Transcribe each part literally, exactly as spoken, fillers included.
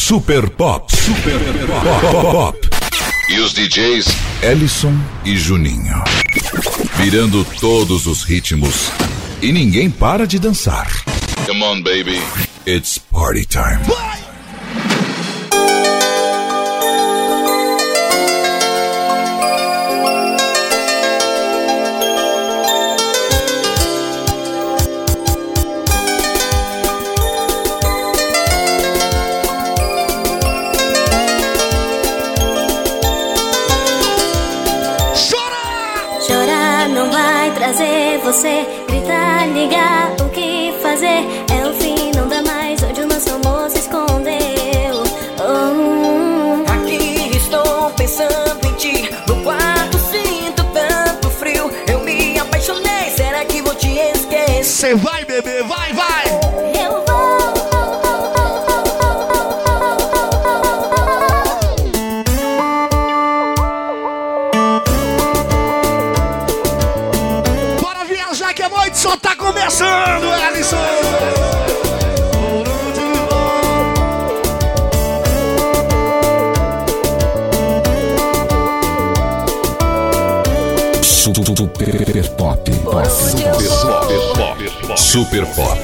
Super Pop. Super Pop. Pop. E os D Js Ellison e Juninho. Virando todos os ritmos. E ninguém para de dançar. Come on, baby. It's party time. Vai! Trazer você, gritar, ligar, o que fazer? É o fim, não dá mais onde o nosso amor se escondeu. Oh. Aqui estou pensando em ti, no quarto sinto tanto frio. Eu me apaixonei, será que vou te esquecer? Cê vai, bebê, vai, vai! Eu vou. Só tá começando, Ellison! Super Pop. Super Pop. Super Pop.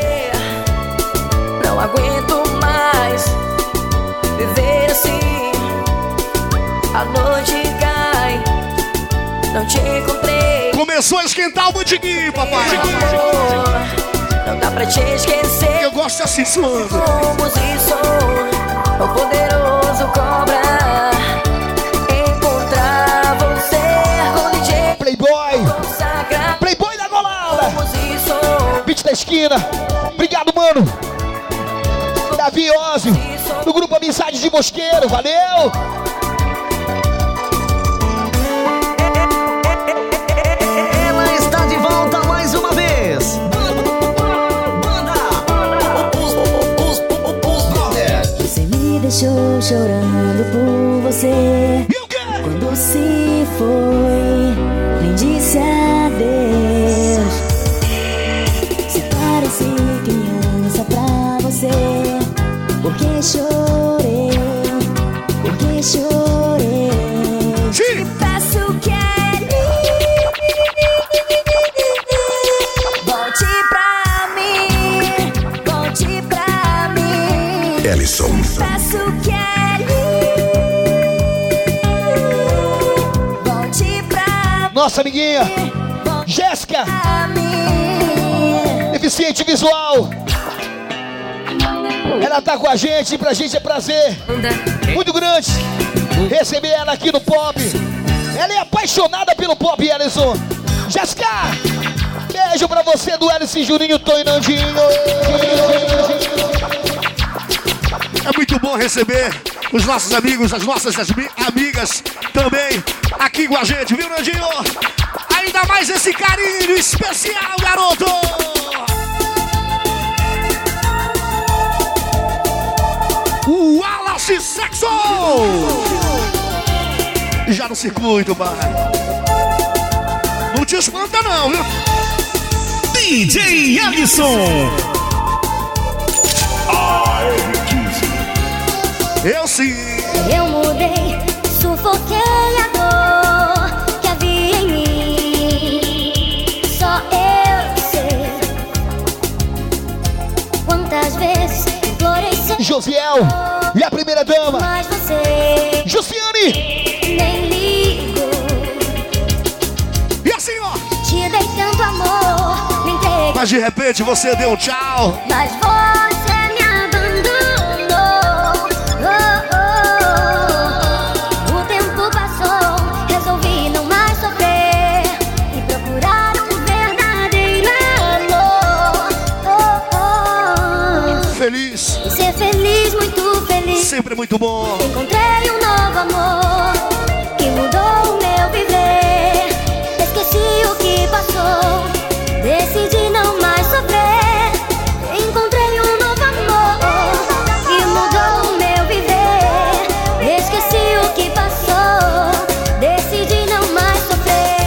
Não aguento mais viver assim. A noite cai, não te encontrei. Começou a esquentar o botiguinho, papai. Não dá pra te esquecer. Eu gosto assim, suando. Somos e sou o poderoso cobra. Encontrar você com D J Playboy. Consagra. Playboy da Golala. Somos e sou Beat da esquina. Obrigado, mano. Davi Ozzy, do grupo Amizade de Mosqueiro. Valeu. Deixou chorando por você. Quando se foi, nem disse adeus. Se parece criança pra você. Porque chorei, porque chorei. Te peço que volte pra mim, volte pra mim. Ellison. Nossa amiguinha Jéssica, deficiente visual. Ela tá com a gente, pra gente é prazer muito grande receber ela aqui no Pop. Ela é apaixonada pelo Pop, Ellison. Jéssica, beijo pra você do Ellison, Juninho, Tom e Nandinho. É muito bom receber os nossos amigos, as nossas amigas também aqui com a gente, viu, Nandinho? Ainda mais esse carinho especial, garoto! O Wallace Sexo! Já no circuito, pai. Não te espanta não, viu? D J Ellison! Eu sim! Eu mudei, sufoquei a dor que havia em mim. Só eu sei quantas vezes implorei sem Josiel e a primeira dama, mas você Jussiane, nem ligou. E assim, ó, te dei tanto amor, me entreguei, mas de repente você deu um tchau. mas você me abandonou. Oh, oh. O tempo passou, resolvi não mais sofrer e procurar um verdadeiro amor. Oh, oh. Feliz, E ser feliz, muito feliz. sempre muito bom. Encontrei um novo amor que mudou o meu viver. Esqueci o que passou, decidi não mais sofrer. Encontrei um novo amor que mudou o meu viver. Esqueci o que passou, decidi não mais sofrer.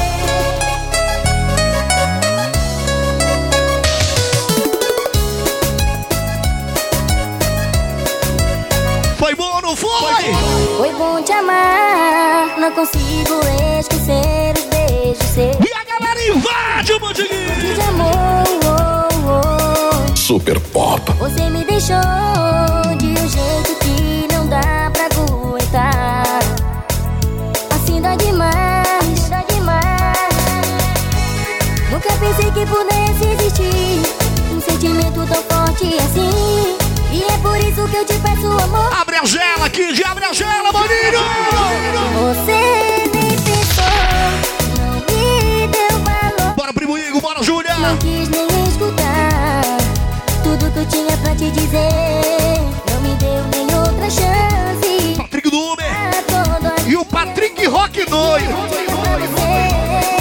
não foi? Foi bom te amar, não consigo esquecer os beijos seus. E a galera invade o Mandinguinho. De amor, oh, oh. Super Pop. Você me deixou de um jeito que não dá pra aguentar. Assim dá demais, dá demais. Nunca pensei que pudesse existir um sentimento tão forte assim. E é por isso que eu te peço amor. Abre a gela, Kid, abre a gela, maninho! Você nem pensou, não me deu valor. Bora, primo Igor, bora, Júlia! Não quis nem escutar tudo que eu tinha pra te dizer. Não me deu nem outra chance. Patrick do Uber Todo e o Patrick Rock Noio. pra você.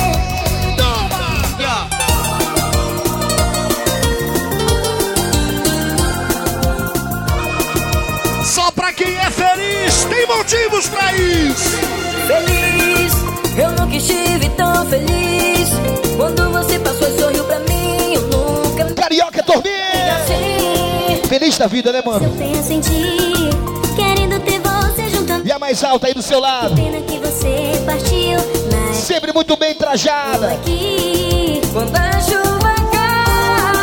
Só pra quem é feliz, tem motivos pra isso. Feliz, eu nunca estive tão feliz. Quando você passou e sorriu pra mim, eu nunca... Carioca Torminha! Assim, Feliz da vida, né, mano? Eu tenho a sentir, querendo ter você junto a mim. E a mais alta aí do seu lado. Pena que você partiu, mas Sempre muito bem trajada. aqui quando a chuva cai,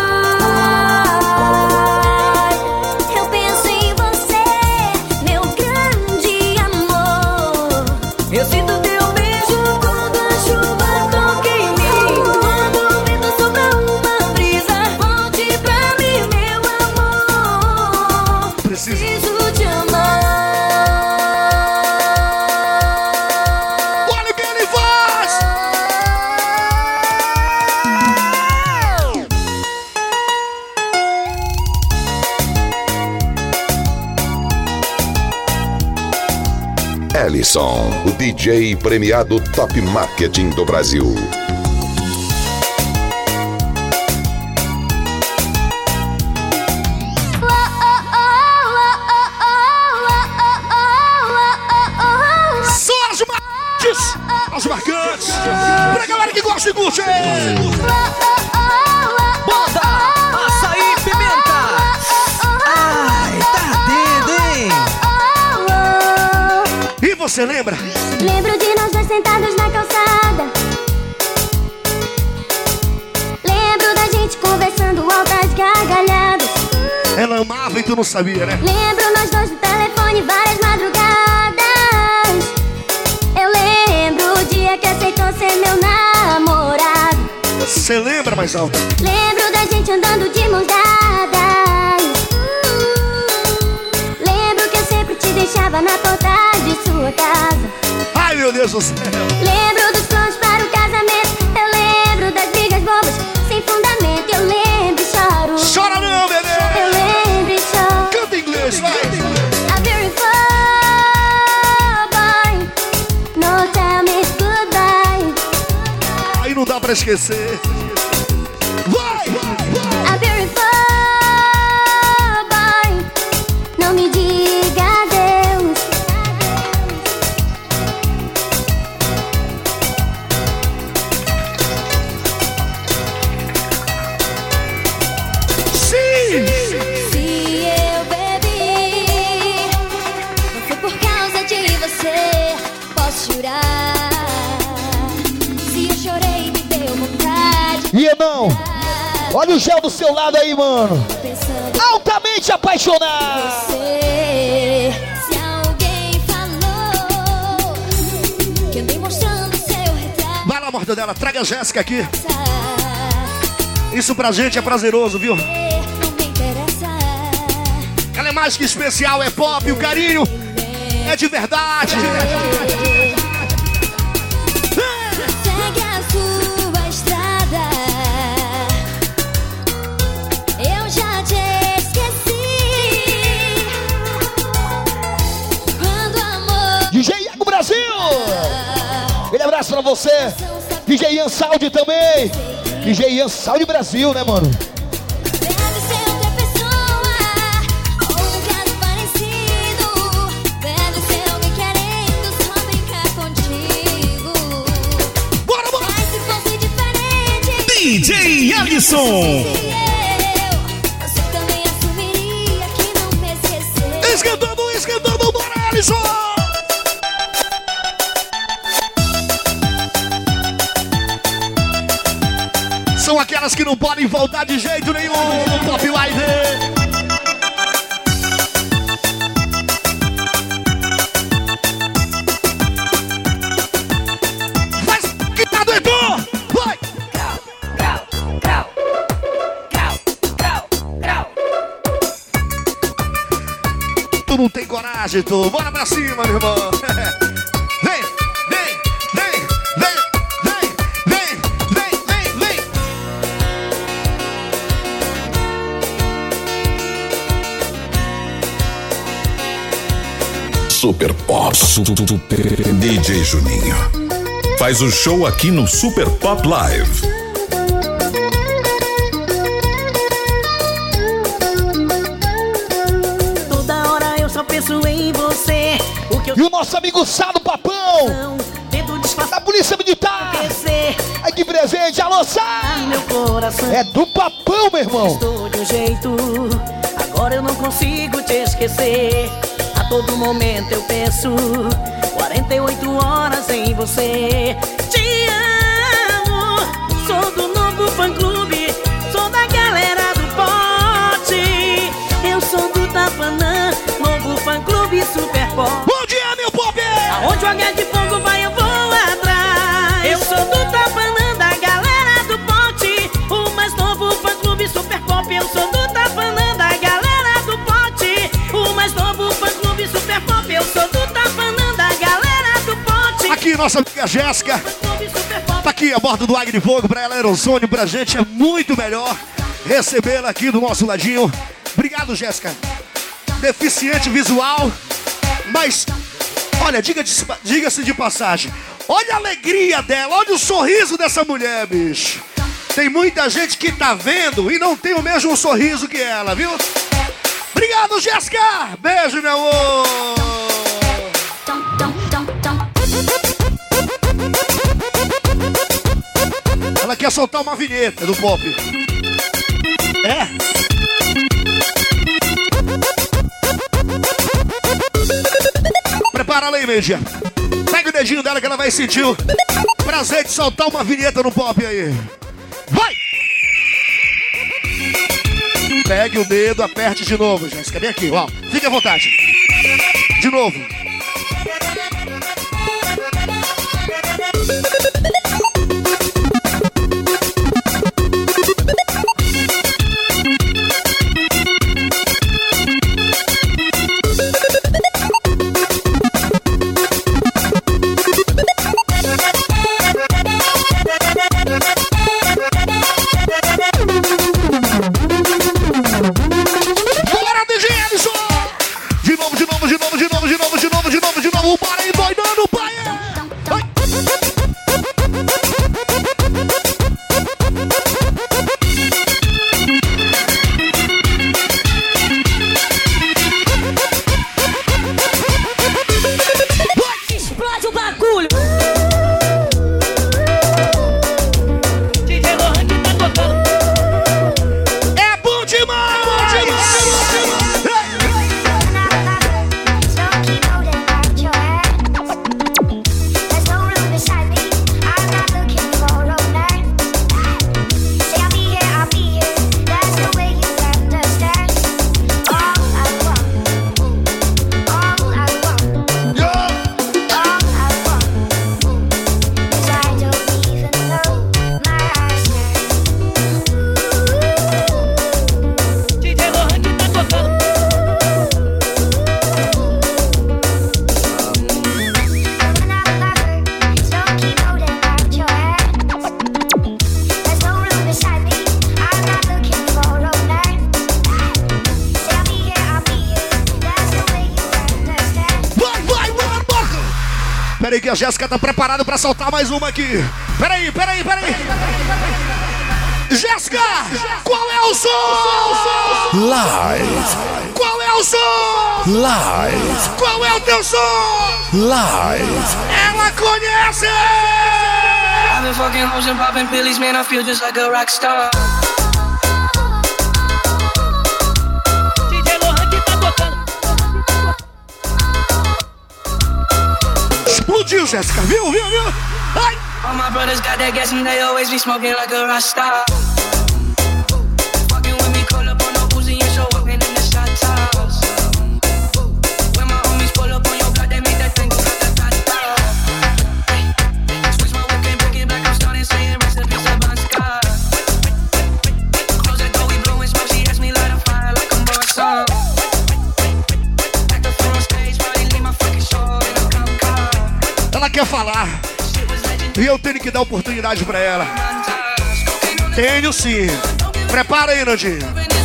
eu penso em você, meu grande amor. eu sinto teu beijo quando a chuva toca em mim. Quando o vento sopra uma brisa, volte pra mim, meu amor. Preciso. Preciso te amar. Olha o que ele faz! Ellison, o D J premiado Top Marketing do Brasil. Só as marcantes! As marcantes! Pra galera que gosta de curtir! Bota açaí e pimenta. Ai, tá ardendo, hein? E você lembra? Lembro de nós dois sentados na calçada. Lembro da gente conversando altas gargalhadas. Ela amava e tu não sabia, né? Lembro nós dois no telefone várias madrugadas. Eu lembro o dia que aceitou ser meu namorado. Você lembra, mais alta? Lembro da gente andando de mãos dadas. Lembro que eu sempre te deixava na porta de sua casa. Ai, meu Deus do céu! Lembro dos planos para o casamento. Eu lembro das brigas bobas sem fundamento. Eu lembro e choro. Chora não, bebê! Eu lembro e choro. Canta inglês, vai! A beautiful boy. No tell me goodbye. Aí não dá pra esquecer. Vai! A beautiful boy. Não me diga adeus. Sim! Se eu bebi, não foi por causa de você, posso jurar. Se eu chorei, me deu vontade. E não! Olha o gel do seu lado aí, mano! Pensando Altamente apaixonado! em você. Se alguém falou que andei mostrando seu retrato, Vai lá, Mortadela, traga a Jéssica aqui. Isso pra gente é prazeroso, viu? não me interessa. Ela é mais que especial, é pop, o carinho é de verdade. Segue a sua estrada. Eu já te esqueci. Quando o amor D J Iago Brasil! Aquele abraço pra você. D J Ian Saudi também. D J Ian Saudi Brasil, né, mano? deve ser outra pessoa, ou um caso parecido. Deve ser alguém querendo só brincar contigo. Bora, bora! Mas se fosse diferente, D J Ellison. se eu, você também assumiria que não me esqueceu. Esquentando, esquentando, bora! Alisson! São aquelas que não podem faltar de jeito nenhum no Top Live. Faz que tá doido! Vai! Tu não tem coragem, tu. Bora pra cima, meu irmão. Vem, vem, vem, vem, vem, vem, vem, vem, vem. Super Pop, Super D J Juninho. Faz o show aqui no Super Pop Live. Penso em você, o que eu... E o nosso amigo Sado Papão da Polícia Militar. Ai, que presente, alô, Sá! Meu coração é do Papão, meu irmão. Estou de um jeito, agora eu não consigo te esquecer. A todo momento eu penso, quarenta e oito horas em você. Te amo, sou do novo fã-clube, sou da galera do pote. Eu sou do Tapanã, novo fã-clube Super Pop. Bom dia, meu pop! Aonde o H de fogo vai, eu vou atrás. Eu sou do Tapanã, da galera do pote, o mais novo fã-clube Super Pop. Eu sou do Tapanã, da galera do pote, o mais novo fã-clube Super Pop. Eu sou do Tapanã, da galera do pote. Aqui, nossa amiga Jéssica. Tá aqui a bordo do Águia de Fogo. Pra ela era um sonho, pra gente é muito melhor recebê-la aqui do nosso ladinho. Obrigado, Jéssica. Deficiente visual, mas olha, diga-se diga de passagem, olha a alegria dela, olha o sorriso dessa mulher, bicho. Tem muita gente que tá vendo e não tem o mesmo sorriso que ela, viu? Obrigado, Jéssica! Beijo, meu amor! Ela quer soltar uma vinheta do pop. É? Prepara ela aí, Mendia. Pega o dedinho dela que ela vai sentir o prazer de soltar uma vinheta no pop aí. Vai! Pegue o dedo, aperte de novo, Jéssica. Vem aqui, ó. Fique à vontade. De novo. Peraí que a Jéssica tá preparada pra soltar mais uma aqui. Peraí, peraí, peraí. Jéssica, qual é o som? Live. Qual é o som? Live. Qual é o teu som? Live. Ela conhece! I've been fucking hoes and popping pillies, man, I feel just like a rock star. explodiu, Jéssica. Viu, viu, viu? Ai! All my brothers got that gas and they always be smoking like a Rasta. Fucking with me, call up on no Uzi and show up in the shot toss. When my homies pull up on your block, they make that thing go ta-ta-ta-ta. Switch my whip and break it back, I'm starting saying recipes of vodka. Close that door, we blowing smoke, she asked me light a fire like a boss song. Back the front stage, probably leave my fucking show in a cop car. Ela quer falar. E eu tenho que dar oportunidade pra ela. Tenho sim. Prepara aí, Nandinho.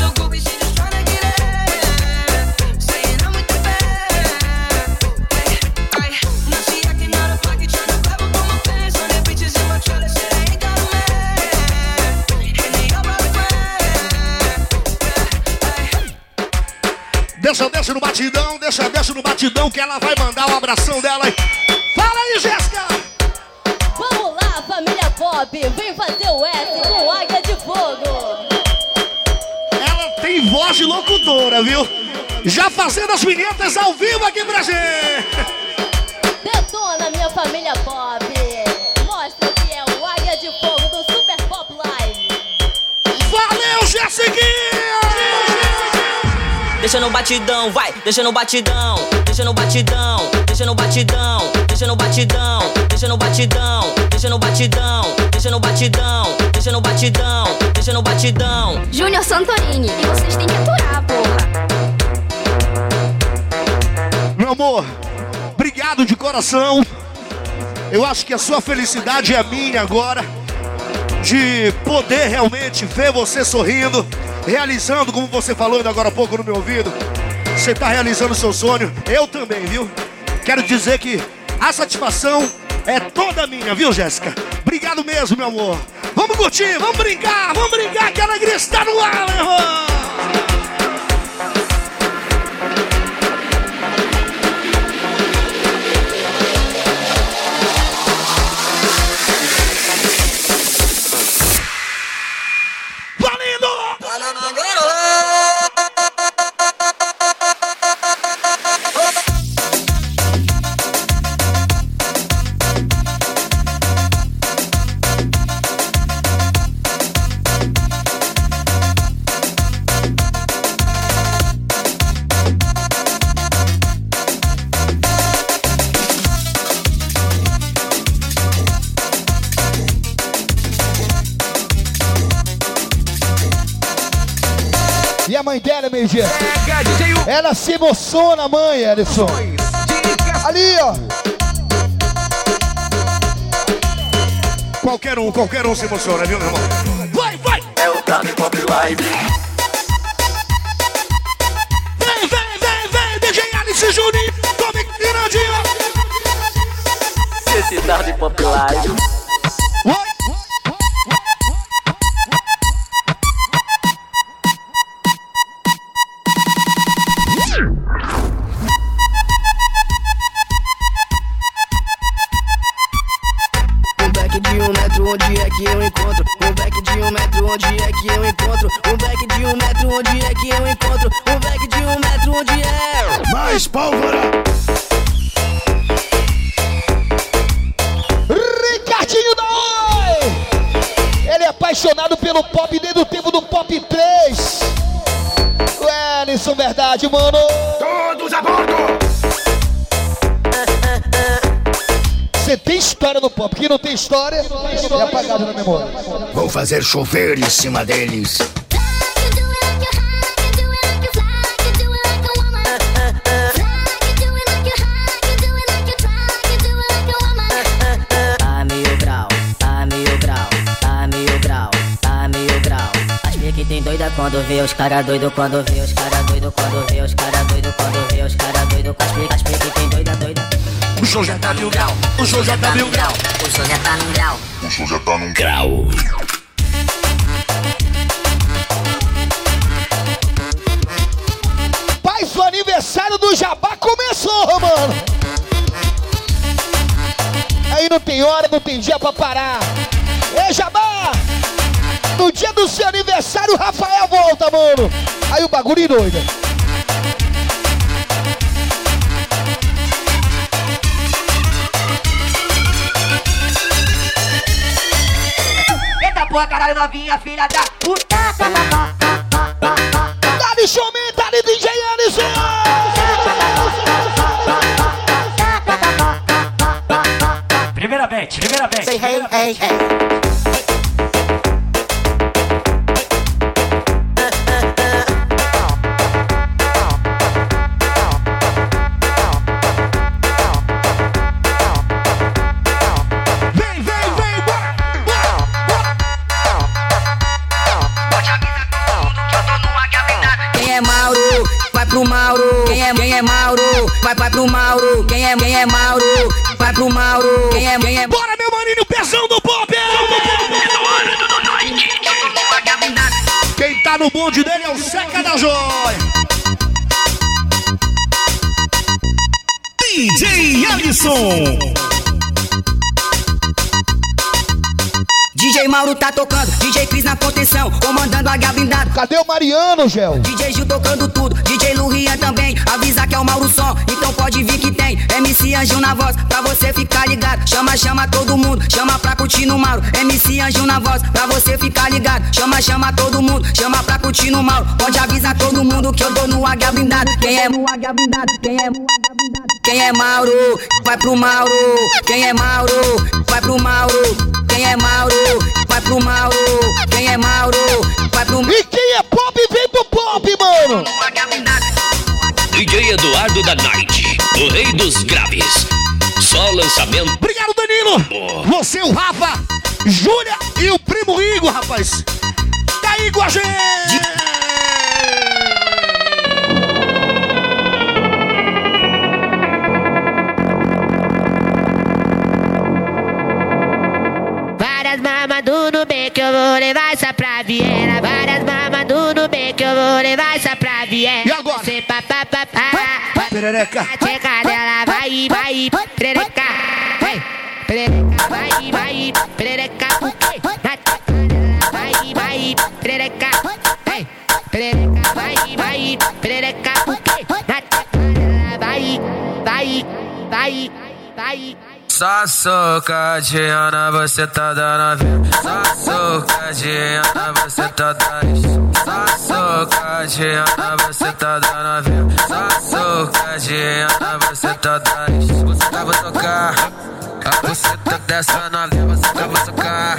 Deixa, deixa no batidão, deixa, deixa no batidão que ela vai mandar um abração dela aí. Fala aí, Jéssica! Vamos lá, família Pop, vem fazer o S com Águia de Fogo. Ela tem voz de locutora, viu? Já fazendo as vinhetas ao vivo aqui pra gente. Detona, minha família Pop. Mostra que é o Águia de Fogo do Super Pop Live. Valeu, Jéssiquinha! Deixa no batidão, vai, deixa no batidão, deixa no batidão, deixa no batidão, deixa no batidão, deixa no batidão, deixa no batidão, deixa no batidão, deixa no batidão, deixa no batidão. Júnior Santorini, e vocês têm que aturar, porra. Meu amor, obrigado de coração. Eu acho que a sua felicidade é a minha agora, de poder realmente ver você sorrindo, realizando, como você falou ainda agora há pouco no meu ouvido. Você está realizando o seu sonho, eu também, viu? Quero dizer que a satisfação é toda minha, viu, Jéssica? Obrigado mesmo, meu amor. Vamos curtir, vamos brincar, vamos brincar, que a alegria está no ar, meu irmão! E a mãe dela, meio-dia, ela se emociona, mãe, Ellison. Ali, ó. Qualquer um, qualquer um se emociona, viu, meu irmão? Vai, vai! É o Tarde Pop Live. Vem, vem, vem, vem, D J Alice Juninho, come Mirandinho. Esse Tarde Pop Live. Vai! Onde é que eu encontro? Um back de um metro, onde é que eu encontro? Um back de um metro, onde é que eu encontro? Um back de um metro, onde é? Mais pólvora! Ricardinho da Oi! Ele é apaixonado pelo pop desde o tempo do Pop três. O Ellison, verdade, mano. Todos a bordo! Você tem história no pop, quem não tem história é apagado na memória. Vou fazer chover em cima deles. A mil grau, a mil grau, a mil grau, a mil grau. As pique tem doida quando vê os cara doido, quando vê os cara doido, quando vê os cara doido, quando vê os cara doido. As pique, as pique tem doida, doida. O show já tá mil grau, o show já tá mil grau, o show já tá num grau, o show já tá num grau. Paz, o aniversário do Jabá começou, mano. Aí não tem hora, não tem dia pra parar. Ei, Jabá! No dia do seu aniversário, o Rafael volta, mano. Aí o bagulho doido. porra, caralho, novinha, filha da puta. Dali showman, dali D J Alisson. Primeiramente, primeiramente. Say hey, hey, hey. Pro Mauro, quem é, quem é Mauro, vai, vai pro Mauro, quem é, quem é Mauro, vai pro Mauro, quem é, quem é. Bora, meu maninho, pezão do pop! Quem tá no bonde dele é o Seca da Joia. D J Alisson. D J Mauro tá tocando, D J Cris na contenção, comandando a H blindado. Cadê o Mariano, Gel? D J Gil tocando tudo, D J Lurian também. Avisa que é o Mauro Som, então pode vir que tem M C Anjinho na voz, pra você ficar ligado. Chama, chama todo mundo, chama pra curtir no Mauro. M C Anjinho na voz, pra você ficar ligado. Chama, chama todo mundo, chama pra curtir no Mauro. Pode avisar todo mundo que eu dou no H blindado. Quem é no H blindado? Quem é no H blindado? Quem é Mauro, vai pro Mauro. Quem é Mauro, vai pro Mauro. Quem é Mauro, vai pro Mauro. Quem é Mauro, vai pro Mauro. E quem é pop, vem pro pop, mano. D J Eduardo da Night, o rei dos graves. Só lançamento. Obrigado, Danilo. Oh. Você, o Rafa, Júlia e o primo Igor, rapaz. Tá aí com a gente. Várias mamadu no beco, eu vou levar essa pra Viena. Várias mamadu no beco, eu vou levar essa pra Viena. E agora? Você pá, pá, pá, pá. Perereca. Tcheca dela, vai, vai, perereca. Vai, perereca, vai, vai, perereca. Na tcheca dela, vai, vai, perereca. Vai, perereca, vai, vai, perereca. Na tcheca dela, vai, vai, vai, vai. Só socadinha, você tá dando. Só socadinha, você tá dando. Só socadinha, você tá dando. Só socadinha, você tá dando. Você tá vou tocar, a você tá descendo ali, você tá vou tocar.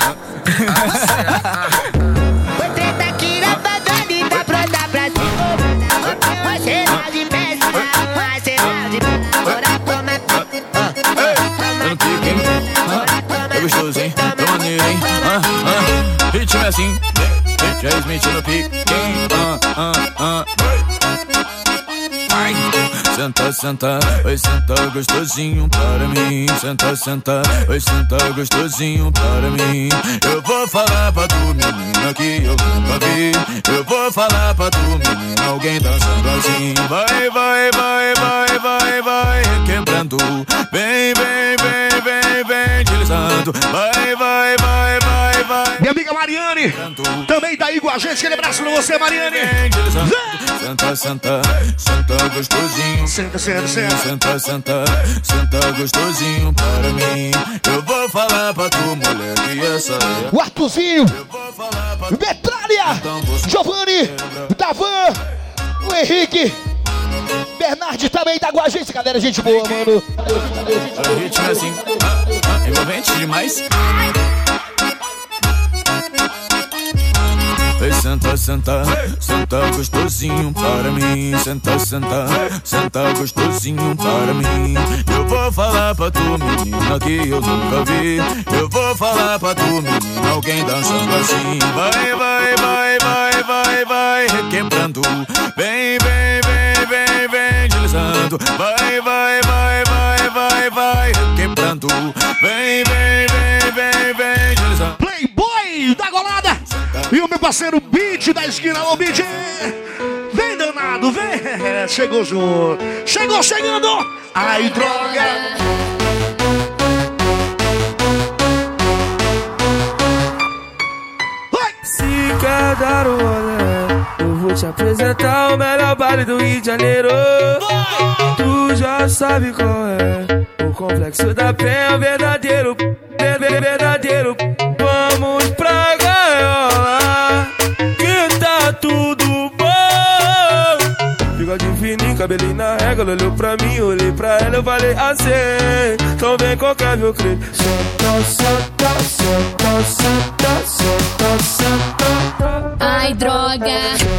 Foi treta aqui na favela e tá pronta pra se envolver. Você não de peça, você não de peça. Bora tomar. É gostoso, hein? É maneiro, hein? Ah, ah. Ritmo é assim. Já Smith no pique. Ah, ah, ah. Vai. Senta, senta, vai sentar gostosinho para mim. Senta, senta, vai sentar gostosinho para mim. Eu vou falar pra tu, menina, que eu nunca vi. Eu vou falar pra tu, menina, alguém dançando assim. Vai, vai, vai, vai, vai, vai, quebrando. Vem, vem, vem, vem, vem, deslizando. Vai, vai, vai, vai, vai. Minha amiga Mariane também tá aí com a gente. Aquele abraço pra você, Mariane. Senta, senta, senta gostosinho. Senta, senta, senta. Senta, senta, senta gostosinho para mim. Eu vou falar pra tu, mulher, que essa é. O Artuzinho, Metralha, Giovanni, Davan, o Henrique, Bernardi também tá com a gente. Galera, gente boa, mano. O ritmo é assim, envolvente demais. Vai senta, senta, senta gostosinho para mim. Senta, senta, senta gostosinho para mim. Eu vou falar pra tu, menina, que eu nunca vi. Eu vou falar pra tu, menina, alguém dançando assim. Vai, vai, vai, vai, vai, vai, requebrando. Vem, vem, vem, vem, vem, deslizando. Vai, vai, vai, vai, vai, vai, requebrando. Vem, vem, vem, vem, vem, deslizando. Playboy da Golada. E o meu parceiro Beat da esquina, o Beat. Vem danado, vem. Chegou junto. Chegou chegando. Ai, droga. Se quer dar o rolê, eu vou te apresentar o melhor baile do Rio de Janeiro. Tu já sabe qual é. O complexo da Penha, verdadeiro, verdadeiro. Vamos pra cá. cabelinho na régua, ela olhou pra mim, eu olhei pra ela, eu falei assim, então vem qualquer meu credo. Senta, senta, senta, senta, senta, senta. Ai, droga.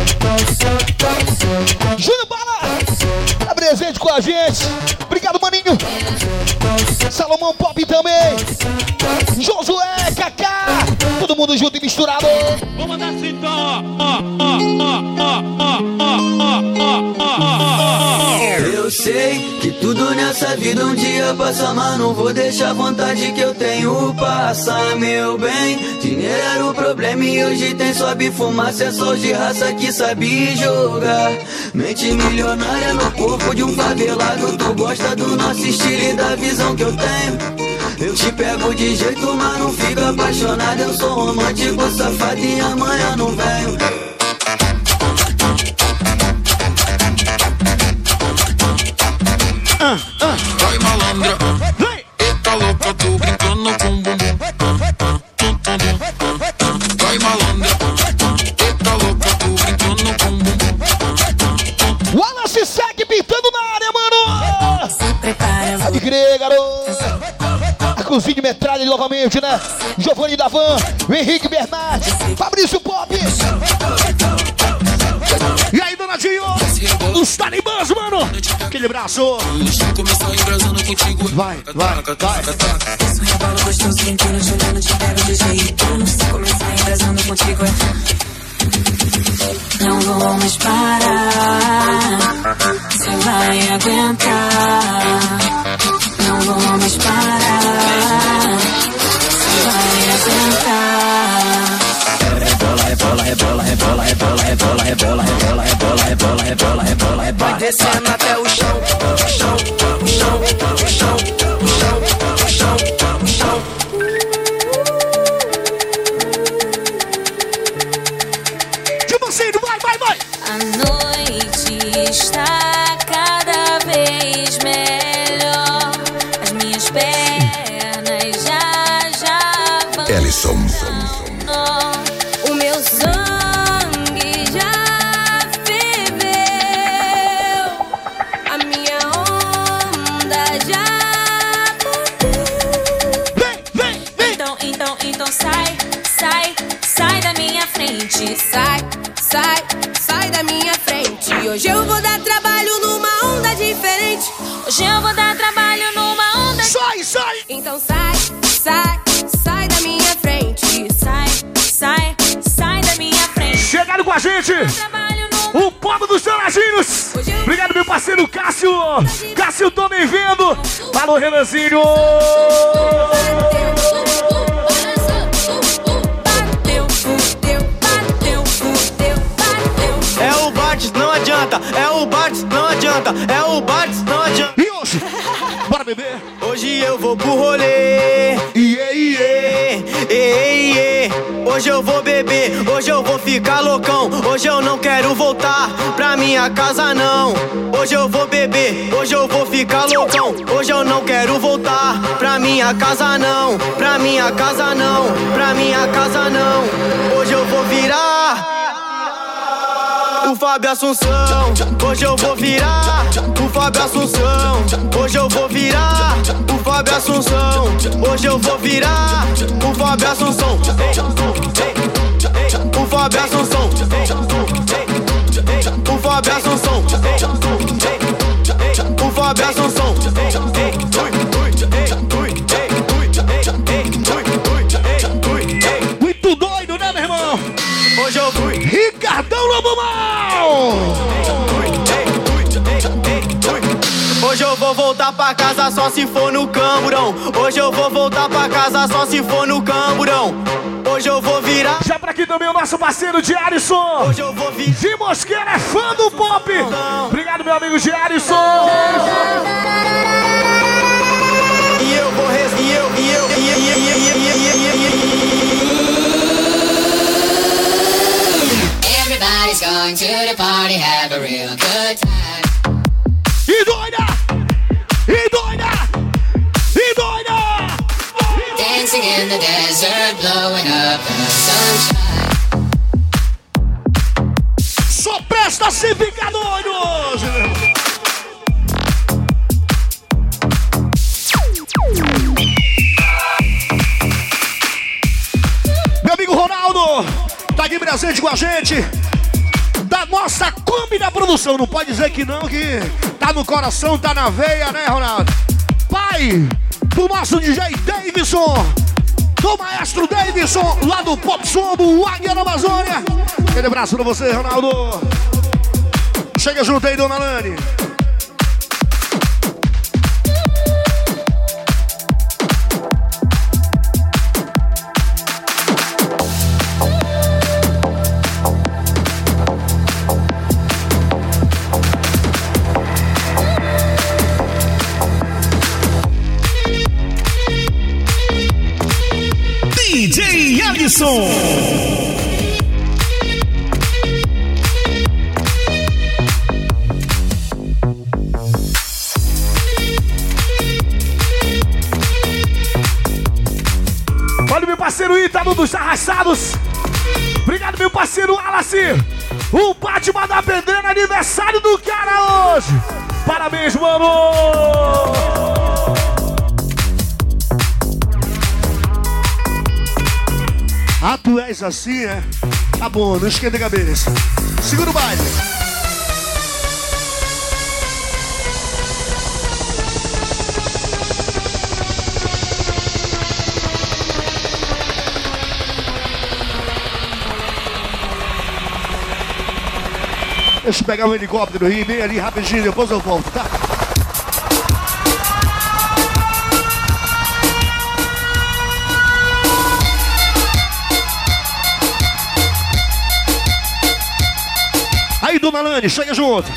Júnior Bala, tá presente com a gente. Obrigado, maninho. Salomão Pop também. Josué, Kaká. Todo mundo junto e misturado. Vou mandar assim então, ó, ó, ó, ó, ó, ó, ó. Eu sei que tudo nessa vida um dia passa, mas não vou deixar a vontade que eu tenho passar, meu bem. Dinheiro era o problema e hoje tem sobe fumaça, é só de raça que sabe jogar. Mente milionária no corpo de um favelado, tu gosta do nosso estilo e da visão que eu tenho. Eu te pego de jeito, mas não fico apaixonado. Eu sou romântico, safado e amanhã não venho. Ah, ah. Vai malandra, vai. Eita louca, tô brincando com bumbum. Vai malandra, eita louca, tô brincando com bumbum. Wallace segue pintando na área, mano. Se prepara, pode crer, garoto. A cozinha de metralha novamente, né? Giovanni Davan, Henrique Bernardi, Fabrício Pop. E aí, Donadinho? Os talibãs, mano. Aquele braço. Vai, vai, vai. Isso rebala gostoso, sentindo, chorando, te pego de jeito. Se começar embrasando contigo é... Não vou mais parar. Você vai aguentar. Não vou mais parar. Você vai aguentar. Rebola, rebola, rebola, rebola, rebola, rebola, rebola, rebola, rebola, rebola, rebola, rebola, rebola. Vai descendo até o chão, o chão, o chão, o chão, o chão, o chão, o chão. Tipo assim, vai, vai, vai. A noite está cada vez melhor. As minhas pernas já, já vão. Ellison. O meu sangue já ferveu. A minha onda já bateu. Vem, vem, vem. Então, então, então sai, sai, sai da minha frente. Sai, sai, sai da minha frente. Hoje eu vou dar trabalho numa onda diferente. Hoje eu vou dar trabalho numa onda. Sai, sai. Então sai, sai, sai da minha frente. Sai, sai, sai da minha frente. Chegaram com a gente o povo dos Donadinhos. Obrigado, meu parceiro Cássio. Cássio, tô bem vendo. Falou, Renanzinho. Bateu, fudeu, bateu, fudeu, bateu. É o Bartz, não adianta. É o Bartz, não adianta. É o Bartz, não adianta. E hoje? Bora beber. Hoje eu vou pro rolê. Iê, iê. Ei, ei, hoje eu vou beber, hoje eu vou ficar loucão. Hoje eu não quero voltar pra minha casa não. Hoje eu vou beber, hoje eu vou ficar loucão. Hoje eu não quero voltar pra minha casa não. Pra minha casa não, pra minha casa não. Hoje eu vou virar o Fábio Assunção. Hoje eu vou virar o Fábio Assunção. Hoje eu vou virar o Fábio Assunção. Hoje eu vou virar o Fábio Assunção. O Fábio Assunção. O Fábio Assunção. O Fábio Assunção. Muito doido, né, meu irmão? Hoje eu fui Ricardão Lobo Mal. Hoje eu vou voltar pra casa só se for no camburão. Hoje eu vou voltar pra casa só se for no camburão. Hoje eu vou virar. Já pra aqui também o nosso parceiro Diarison. Hoje eu vou vir. De Mosqueira é fã do pop. Obrigado, meu amigo Diarison. E eu vou res... E eu, e eu, e eu, e eu, e eu, e eu, e eu. Everybody's going to the party, have a real good time. E doida! E doida! E doida! Dancing in the desert, blowing up in the sunshine. Só presta se ficar doido! presente com a gente. Da nossa Kombi da produção. Não pode dizer que não, que tá no coração, tá na veia, né, Ronaldo? Pai do nosso D J Davidson, do maestro Davidson, lá do Pop Som, do Águia da Amazônia. Aquele abraço pra você, Ronaldo. Chega junto aí, dona Lani. D J Alisson. Olha o meu parceiro Ítalo dos Arrastados. Obrigado, meu parceiro Wallace. O Batman da Pedreira, aniversário do cara hoje. Parabéns, mano. Ah, tu és assim, é? Tá bom, não esquenta a cabeça. Segura o baile. Deixa eu pegar um helicóptero e bem ali rapidinho, depois eu volto, tá? Aí, dona Lani, chega junto.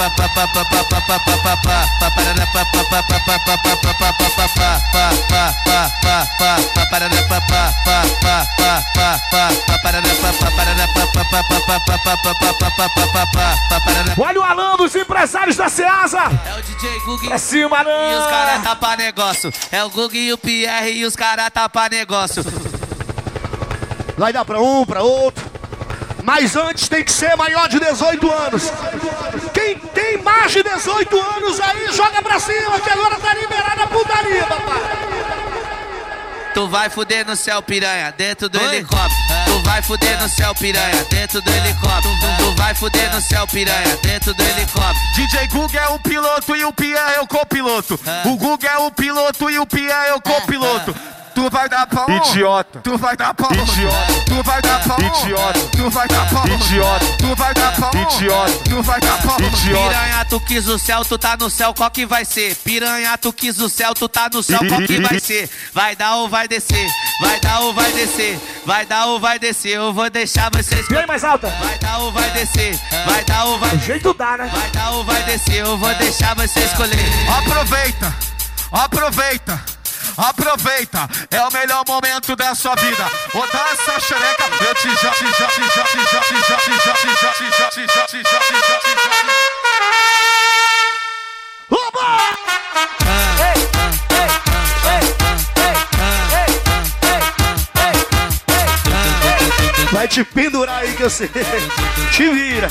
Olha o Alan dos empresários da Ceasa. É o D J Gug pra cima, Alan. E os caras tá pra negócio. É o Gug e o Pierre e os caras tá pra negócio. Vai dar pra um, pra outro. Mas antes tem que ser maior de dezoito anos. Quem tem mais de dezoito anos aí, joga pra cima, que agora tá liberada a putaria, papai. Tu vai fuder no céu, piranha, dentro do Oi? helicóptero. É. Tu vai fuder no céu, piranha, dentro do helicóptero. É. Tu vai fuder no céu, piranha, dentro do helicóptero. D J Gug é o piloto e o Pierre é o copiloto. É. O Gug é o piloto e o Pierre é o copiloto. É. Tu vai dar pau, idiota. Tu vai dar pau, idiota. Tu vai dar pau, idiota. Tu vai dar pau, idiota. Tu vai dar pau, idiota. Tu vai dar pau, idiota. Piranha, tu quis o céu, tu tá no céu, qual que vai ser? Piranha, tu quis o céu, tu tá no céu, qual que vai ser? Vai dar ou vai descer? Vai dar ou vai descer? Vai dar ou vai descer? Eu vou deixar vocês. Vem mais alta. Vai dar ou vai descer? Vai dar ou vai. O jeito dá, né? Vai dar ou vai descer? Eu vou deixar você escolher. Aproveita, aproveita. Aproveita, é o melhor momento da sua vida. Vou dar essa xereca, eu te já, te já, te já, te já, te já, te já, te já, te já, te já, te já, te já, te já. Oba! Vai te pendurar aí que eu sei. Te vira.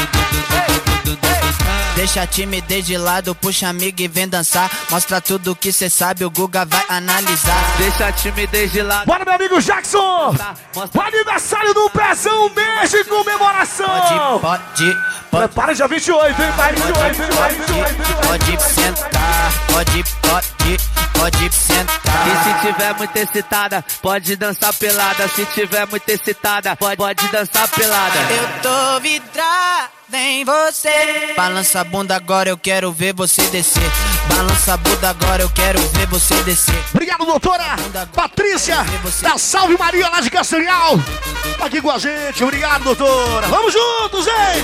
Deixa a timidez de lado, puxa amigo e vem dançar. Mostra tudo que cê sabe, o Guga vai analisar. Deixa a timidez de lado. Bora, meu amigo Jackson! O aniversário do Pezão, um beijo e comemoração! Pode, pode, pode. Prepara dia vinte e oito, hein? Vai, vinte e oito, hein? Vai, vinte e oito, hein? Pode sentar, pode, pode, pode sentar. E se tiver muito excitada, pode dançar pelada. Se tiver muito excitada, pode, pode dançar pelada. Eu tô vidrada em você. Balança a bunda agora, eu quero ver você descer. Balança a bunda agora, eu quero ver você descer. Obrigado, doutora Patrícia da Salve Maria lá de Castanhal. Tá aqui com a gente, obrigado, doutora. Vamos juntos, hein?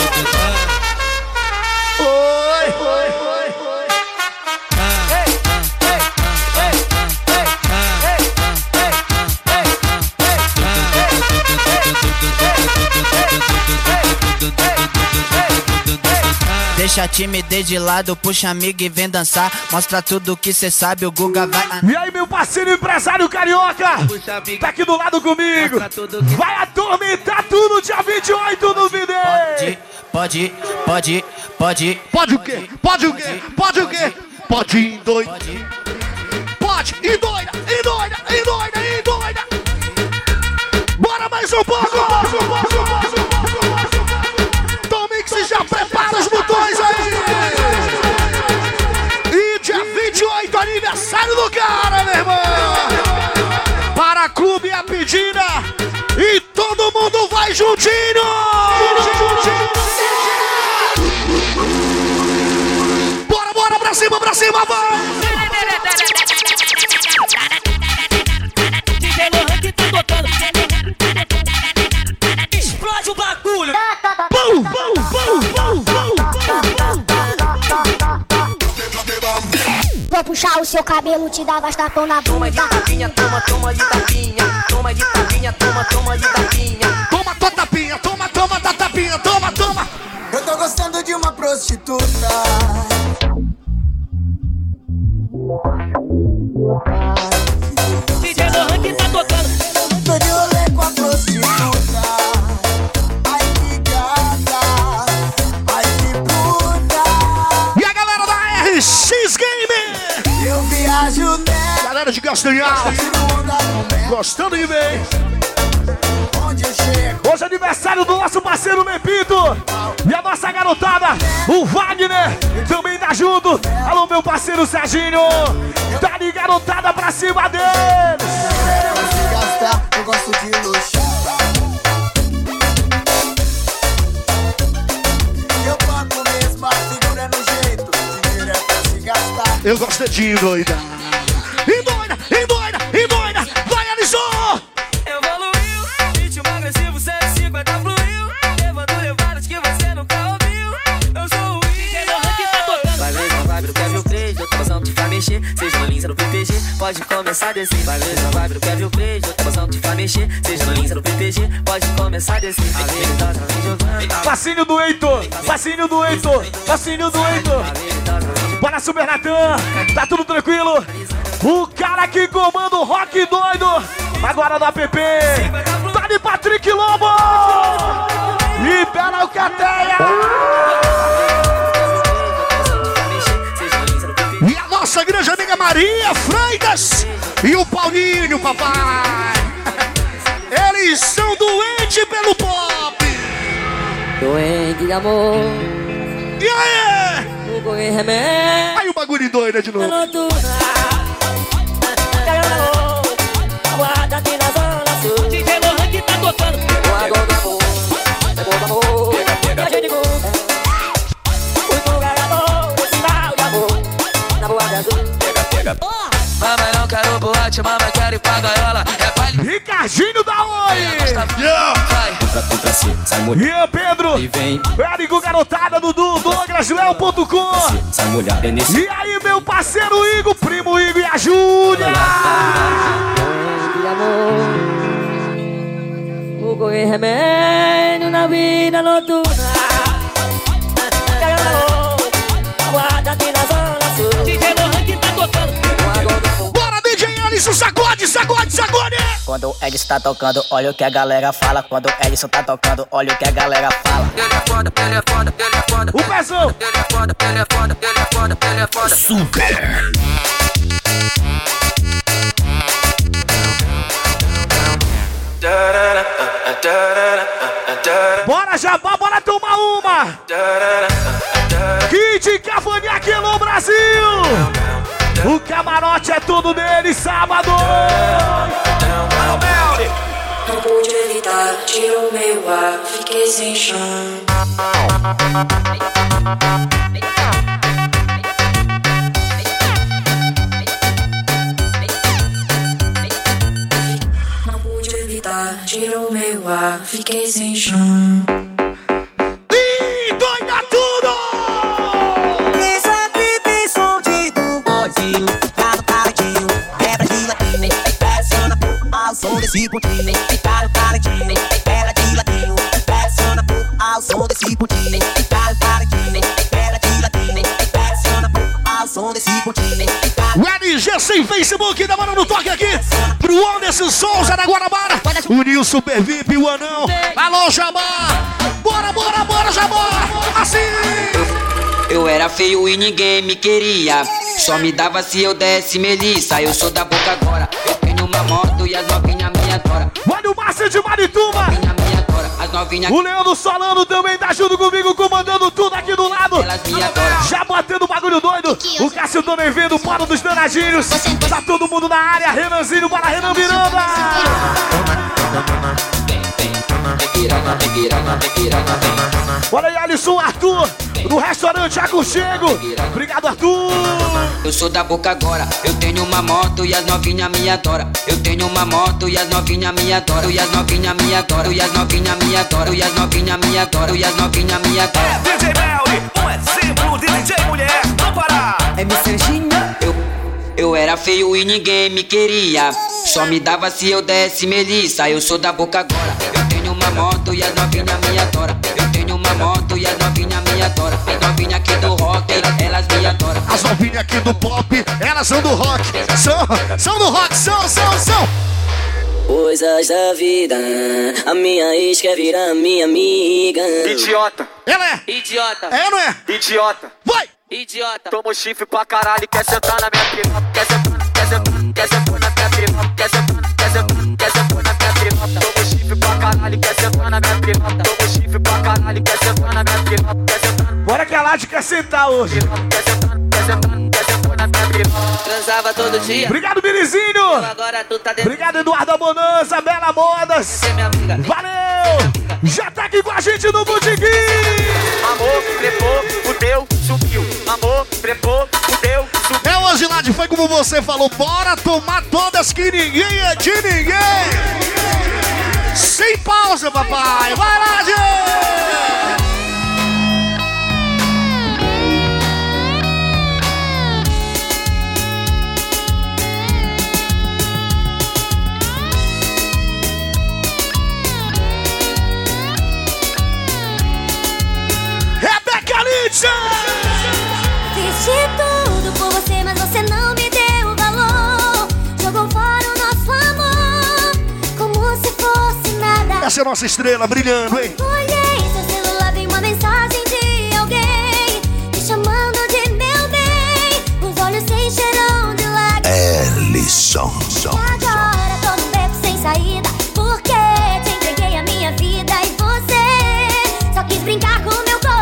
Oi, oi, oi, oi. Deixa a timidez de lado, puxa amigo e vem dançar. Mostra tudo que cê sabe, o Guga vai... E aí, meu parceiro empresário carioca, tá aqui do lado comigo. Vai atormentar tudo dia vinte e oito no vídeo. Pode, pode, pode, pode. Pode o quê? Pode o quê? Pode o quê? Pode ir doida. Pode ir doida, ir doida, ir doida, ir doida. Bora mais um pouco, mais um pouco. Clube é a pedida e todo mundo vai juntinho! Bora, bora, pra cima, pra cima, vai! D J Lohan que tá tocando. Explode o bagulho! Bum, bum, bum, bum, bum, Vou puxar o seu cabelo, te dar bastapão na bunda. Toma de tapinha, toma, toma de tapinha. Toma de tapinha, toma, toma de tapinha. Toma tua tapinha, toma, toma da tapinha, toma, toma. Eu tô gostando de uma prostituta. D J Lohan que tá tocando. Tô de rolê com a prostituta. Ai que gata, ai que puta. E a galera da R X Game. Eu viajo nela. Galera de Castanhal, gostando de ver. Onde eu chego. Hoje é aniversário do nosso parceiro Lepito e a nossa garotada, o Wagner, também tá junto. Alô, meu parceiro Serginho, tá de garotada pra cima deles. Eu gastar, eu gosto de luxo. Eu banco mesmo, segura no jeito. Dinheiro é pra se gastar. Eu gosto de doida. E doida, e doida, e doida. Vai, Alisson! Evoluiu, ritmo agressivo, cento e cinquenta fluiu. Levando levadas que você nunca ouviu. Eu sou o D J Lohan que tá tocando. Vai ver, não vai ver o que é viu preso. Outra emoção te faz mexer. Seja no linha no P P G, pode começar a descer. Vai ver, não vai ver o que é viu preso. Outra emoção te faz mexer. Seja no linha no P P G, pode começar a descer. A vida tá vem jogando. Passinho do Heitor, passinho do Heitor, passinho do Heitor. Bora, Super Natan, tá tudo tranquilo? O cara que comanda o rock doido, agora da P P, tá de Patrick Lobo e Bela Alcateia. E a nossa grande amiga Maria Freitas e o Paulinho, papai. Eles são doentes pelo pop. Doente de amor. E aí? O boi remédio. Aí o bagulho doido de novo. Aguarda-te na zona sul. D J Lohan que tá tocando. O agora do amor, é bom do amor. Viajei de gol. Fui pro ganhador, no sinal de amor. Na boa de azul. Pega, pega. Mamãe não quero boate, mamãe quero ir pra gaiola. É baile. Ricardinho da Oi! Ian Pedro, Érico Garotada, Dudu, Douglas Léo ponto com. E aí, meu parceiro Igor, primo Igor e a Júlia. O boi remédio na vida noturna. Aguarda-te na zona sul. D J Lohan que tá tocando. Bora, D J Alisson, sacode, sacode, sacode! Quando o Edson tá tocando, olha o que a galera fala. Quando o Edson tá tocando, olha o que a galera fala. Ele é foda, ele é foda, ele é foda. O pezão! Ele é foda, ele é foda, ele é foda, ele é foda. Super. Bora, Jabá, bora tomar uma! Kid Cavanhaque no Brasil! O camarote é tudo dele, sábado! Não pude evitar, tirou meu ar, fiquei sem chão. Não pude evitar, tirou meu ar, fiquei sem chão. E doida tudo! Isso é pipi, som de do boizinho. Cada paradinho, quebra de latinho. Pressiona ao som desse pontinho. Cada paradinho, quebra de latinho. Pressiona ao som desse pontinho. Cada paradinho, quebra de latinho. Pressiona ao som desse pontinho. O L G sem Facebook, da mano no toque aqui. Pro Anderson Souza da Guanabara. O Nilson Super V I P, o Anão. Alô, Jabá. Bora, bora, bora, Jabá. Assim. Eu era feio e ninguém me queria. Só me dava se eu desse melissa. Eu sou da boca agora. Eu tenho uma moto e as novinhas me adoram. Olha o Márcio de Marituba. novinhas. O Leandro Solano também tá junto comigo, comandando tudo aqui do lado. Elas me adoram. Já batendo bagulho doido. O Cássio Dona vendo o Paulo dos Danadinhos. Tá todo mundo na área. Renanzinho para Renan Miranda. Olha aí, Alisson, Arthur, do restaurante Aconchego. Obrigado, Arthur. Eu sou da boca agora, eu tenho uma moto e as novinhas me adoram. Eu tenho uma moto e as novinhas me adoram. E as novinhas me adoram, e as novinhas me adoram. E as novinhas me adoram, e as novinhas me adoram. É D J Melly, um exemplo de D J mulher, não parar. É M C Ginha. Eu, eu era feio e ninguém me queria. Só me dava se eu desse melissa. Eu sou da boca agora, eu tenho uma moto e as novinhas me adoram. Eu tenho uma moto e as novinhas me adoram. As novinhas aqui do rock, elas me adoram. As novinhas aqui do pop, elas são do rock. São, são do rock, são, são, são. Coisas da vida, a minha ex quer virar minha amiga. Idiota. Ela é. Idiota. É ou não é? Idiota. Vai. Idiota. Toma chifre pra caralho, quer sentar na minha piroca. Quer sentar, quer sentar, quer sentar na minha piroca. Quer sentar, quer sentar, quer sentar na minha piroca. Toma chifre pra caralho, quer sentar na minha piroca. Toma chifre pra caralho, quer sentar na minha piroca. Quer sentar. Bora que a Lade quer sentar hoje. Quer sentar, quer sentar, quer sentar na minha piroca. Transava todo dia. Obrigado, Mirizinho. Agora tu tá dentro. Obrigado, Eduardo Bonança, Bela Modas. Valeu. Já tá aqui com a gente no Botequim. Amor, trepou, fudeu, subiu. Amor, trepou, fudeu, subiu. É hoje, Lade, foi como você falou. Bora tomar todas que ninguém é de ninguém. Sem pausa, papai. Vai, Lade. Fiz de tudo por você, mas você não me deu valor. Jogou fora o nosso amor, como se fosse nada. Essa é a nossa estrela brilhando, hein? Olhei seu celular, vi uma mensagem de alguém me chamando de meu bem. Os olhos se encheram de lágrimas. Ellison. E agora tô no beco sem saída, porque te entreguei a minha vida e você só quis brincar com meu coração.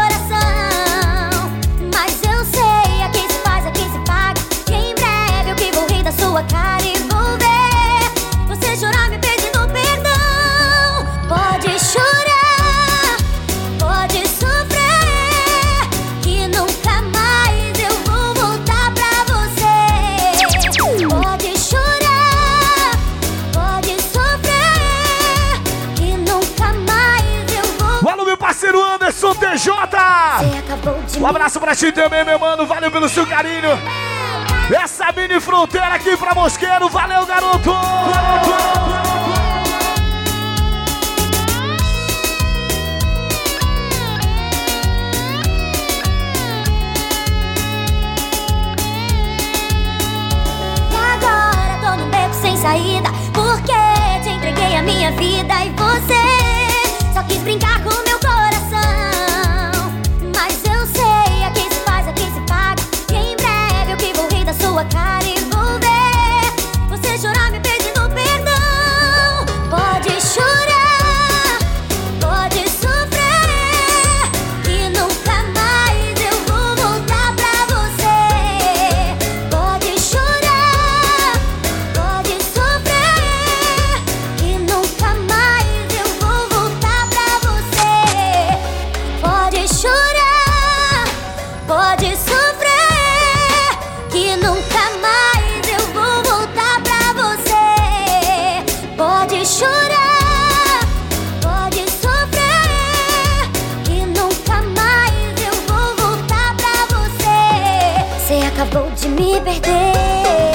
Sua cara e vou ver você chorar me pedindo perdão. Pode chorar, pode sofrer, que nunca mais eu vou voltar pra você. Pode chorar, pode sofrer, que nunca mais eu vou. Valeu, meu parceiro Anderson T J. Um abraço pra ti também, meu mano. Valeu pelo seu carinho. Essa mini fronteira aqui pra Mosqueiro. Valeu, garoto! E agora tô num beco sem saída, porque te entreguei a minha vida e você só quis brincar com meu coração. Mas eu sei, a quem se faz, a quem se paga. E em breve eu que vou rir da sua cara e vou ver você chorar me pedindo perdão. Pode chorar, pode sofrer, que nunca mais eu vou voltar pra você. Pode chorar, pode sofrer, que nunca mais eu vou voltar pra você. Pode chorar, pode sofrer, que nunca mais eu vou voltar pra você. Pode chorar, pode sofrer, que nunca mais eu vou voltar pra você. Você acabou de me perder.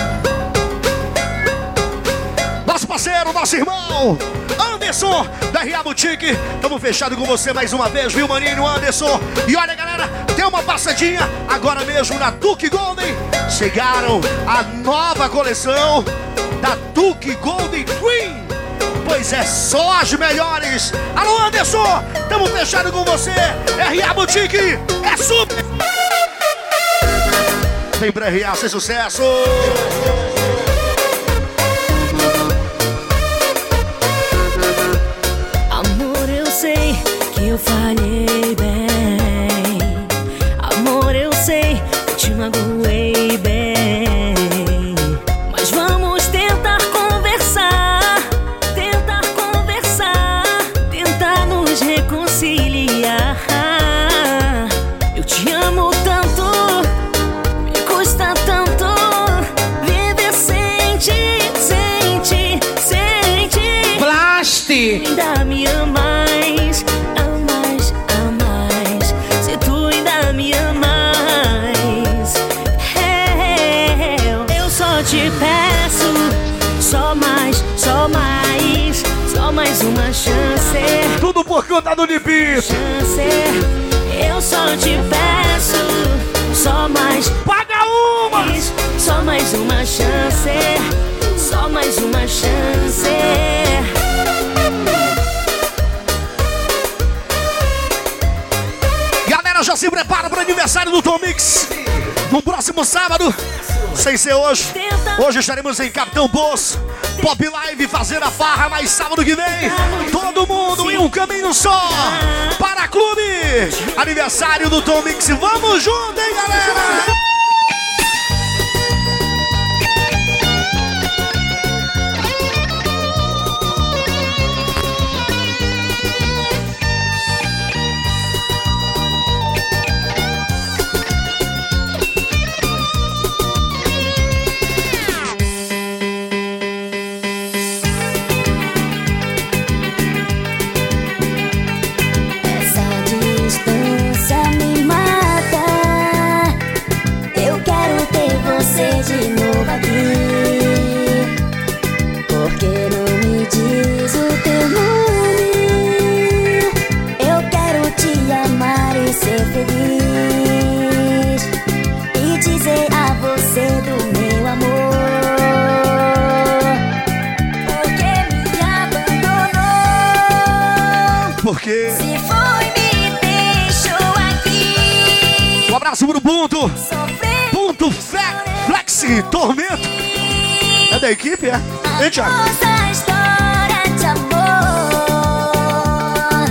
Nosso parceiro, nosso irmão Anderson da R A Boutique. Tamo fechado com você mais uma vez, viu, maninho Anderson? E olha, galera, tem uma passadinha agora mesmo na Duke Golden. Chegaram a nova coleção da Duke Golden Queen. Pois é, só as melhores. Alô, Anderson, tamo fechado com você. R A Boutique é super. Vem pra R A, sem sucesso. eu falhei bem. Amor, eu sei, eu te magoei bem. Mas vamos tentar conversar, tentar conversar, tentar nos reconciliar. Eu te amo tanto, me custa tanto viver sem ti, sem ti, sem ti. Blast! Ainda me amas, amas, amas. Se tu ainda me amas, é, eu só te peço, só mais, só mais, só mais uma chance. Tudo por conta do Libito. Chance, eu só te peço, só mais. Paga uma! Só mais uma chance, só mais uma chance. Galera, já se prepara para o aniversário do Tom Mix. No próximo sábado, sem ser hoje. Hoje estaremos em Capitão Poço, Pop Live, fazer a farra, mas sábado que vem, todo mundo em um caminho só. Para Clube, aniversário do Tom Mix. Vamos junto, hein, galera? De novo aqui, porque não me diz o teu nome? Eu quero te amar e ser feliz, e dizer a você do meu amor, porque me abandonou. Porque se foi, me deixou aqui. Um abraço pro Bunto. Ponto Fé. Flexi, Tormento. É da equipe, é? Hein, Thiago? Nossa história de amor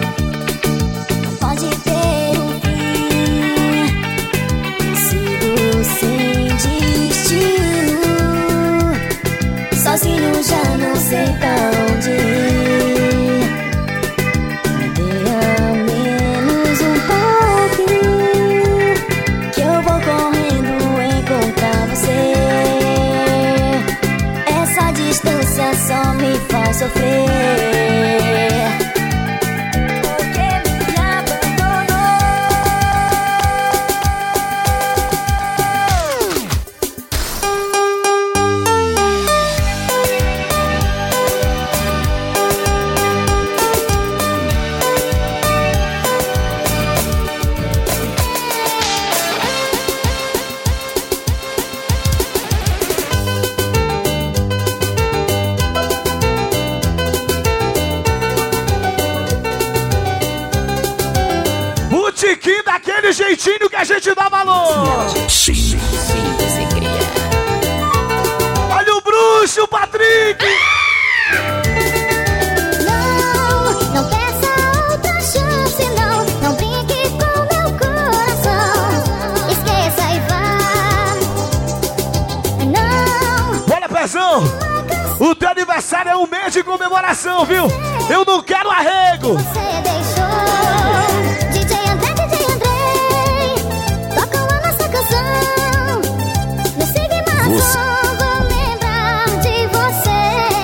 pode ter um fim. Sigo sem destino, sozinho já não sei pra onde ir. Me dê ao menos um pouquinho, que eu vou correndo encontrar você. Essa distância só me faz sofrer, porque me abandonou. Tiquinho daquele jeitinho que a gente dá valor. Sim, sim, você cria. Olha o bruxo, Patrick. Não, não peça outra chance, não. Não brinque com meu coração. Esqueça e vá. Não. Olha, Pezão, o teu aniversário é um mês de comemoração, viu? Eu não quero arrego. Você deixou. Você. Vou lembrar de você.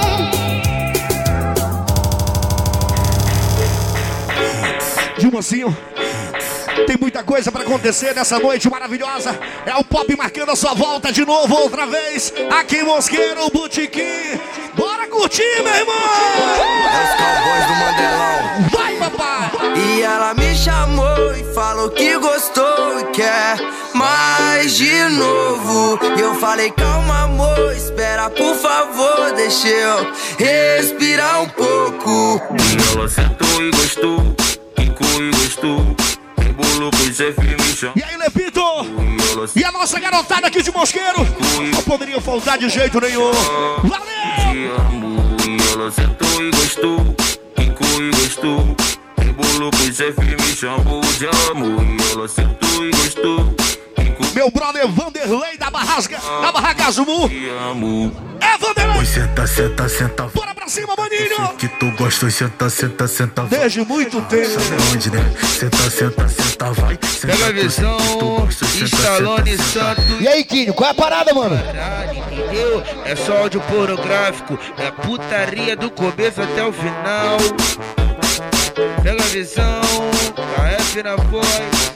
Gilmancinho, tem muita coisa pra acontecer nessa noite maravilhosa. É o Pop marcando a sua volta de novo, outra vez. Aqui em Mosqueiro, Botequim. Bora curtir, meu irmão! É os cowboys do Mandelão. Vai, papai! E ela me chamou e falou que gostou e quer mais de novo. E eu falei, calma, amor, espera, por favor, deixa eu respirar um pouco. E ela sentou e gostou, quicou e gostou. Embolou com o chefe me chamou. E aí, Lepito? E a nossa garotada aqui de Mosqueiro? Não poderia faltar de jeito nenhum. Valeu! E ela sentou e gostou, quicou e gostou. Embolou com chefe, me chamou de amor. E ela sentou e gostou. Meu brother Vanderlei da Barrasca, da Barraca Azul. É Vanderlei. Oi, senta, senta, senta. Bora pra cima, maninho. Que tu gosta, senta, senta, senta. Desde muito tempo. Sabe onde, né? Senta, senta, senta, vai. Pega a visão, Stallone Santos. E aí, Quinho, qual é a parada, mano? Entendeu? É só áudio pornográfico, é putaria do começo até o final. Pega a visão, K F na voz.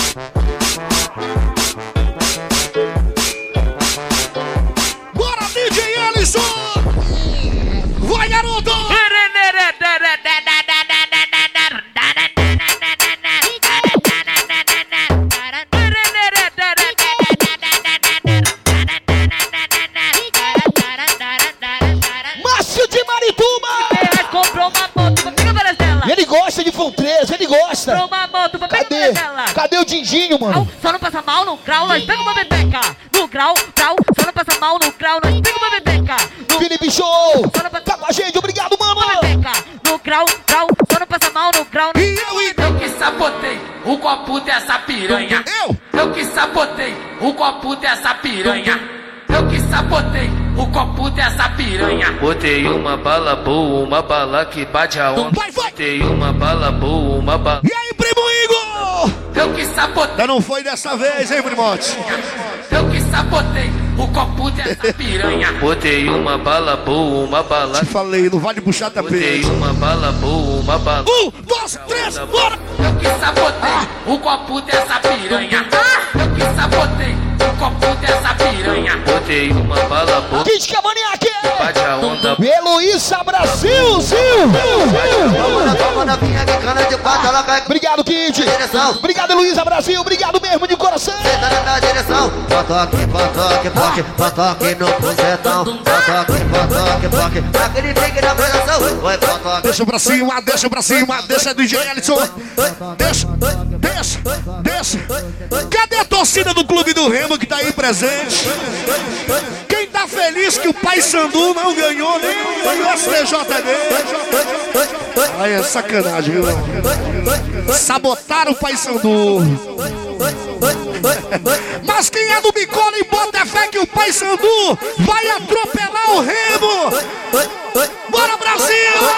Bora, D J Ellison! Vai, garoto! Márcio de Marituba! Comprou uma moto, pega para dela. Ele gosta de Fão treze, ele gosta! Comprou uma moto, pega Cadê? dela. Cadê o Dindinho, mano? Só não passa mal no grau, nós pega uma bebeca. No grau, grau, só não passa mal no grau, nós pega uma bebeca. No... Felipe Show! Tá com a gente, obrigado, mano! Uma bebeca. No grau, grau, só não passa mal no grau. E eu, e eu que sabotei o copo dessa piranha. Eu? Eu que sabotei o copo dessa piranha. Eu que sabotei o copo dessa piranha. Botei uma bala boa, uma bala que bate a onda. Vai, vai! Botei uma bala boa, uma bala... E aí, primo Igor? Eu que sabotei. Já não foi dessa vez, hein, primote? Eu que sabotei o copo dessa piranha. Botei uma bala boa, uma bala... Te falei, não vale puxar tapete. Botei uma bala boa, uma bala... Um, dois, três, bora! Eu que sabotei o copo dessa piranha. Eu que sabotei o copo dessa piranha. Botei uma bala boa... Kid Cavaniaque! Bate a onda... Heloísa Brasil, Sil! Obrigado, Kid! Obrigado, Heloísa Brasil! Obrigado mesmo, de coração! Na direção, potoque, potoque, poque, potoque no bucetão, potoque, potoque, poque, aquele pique na pressão, vai potoque. Deixa pra cima, deixa pra cima, deixa do D J Ellison. Deixa, deixa, deixa. Cadê a torcida do Clube do Remo que tá aí presente? Quem tá feliz que o Paysandu não ganhou nem o S T J D? Aí é sacanagem, viu? Sabotaram o Paysandu. Mas quem é do Bicola e bota fé que o Paysandu vai atropelar o Remo. Bora, Brasil!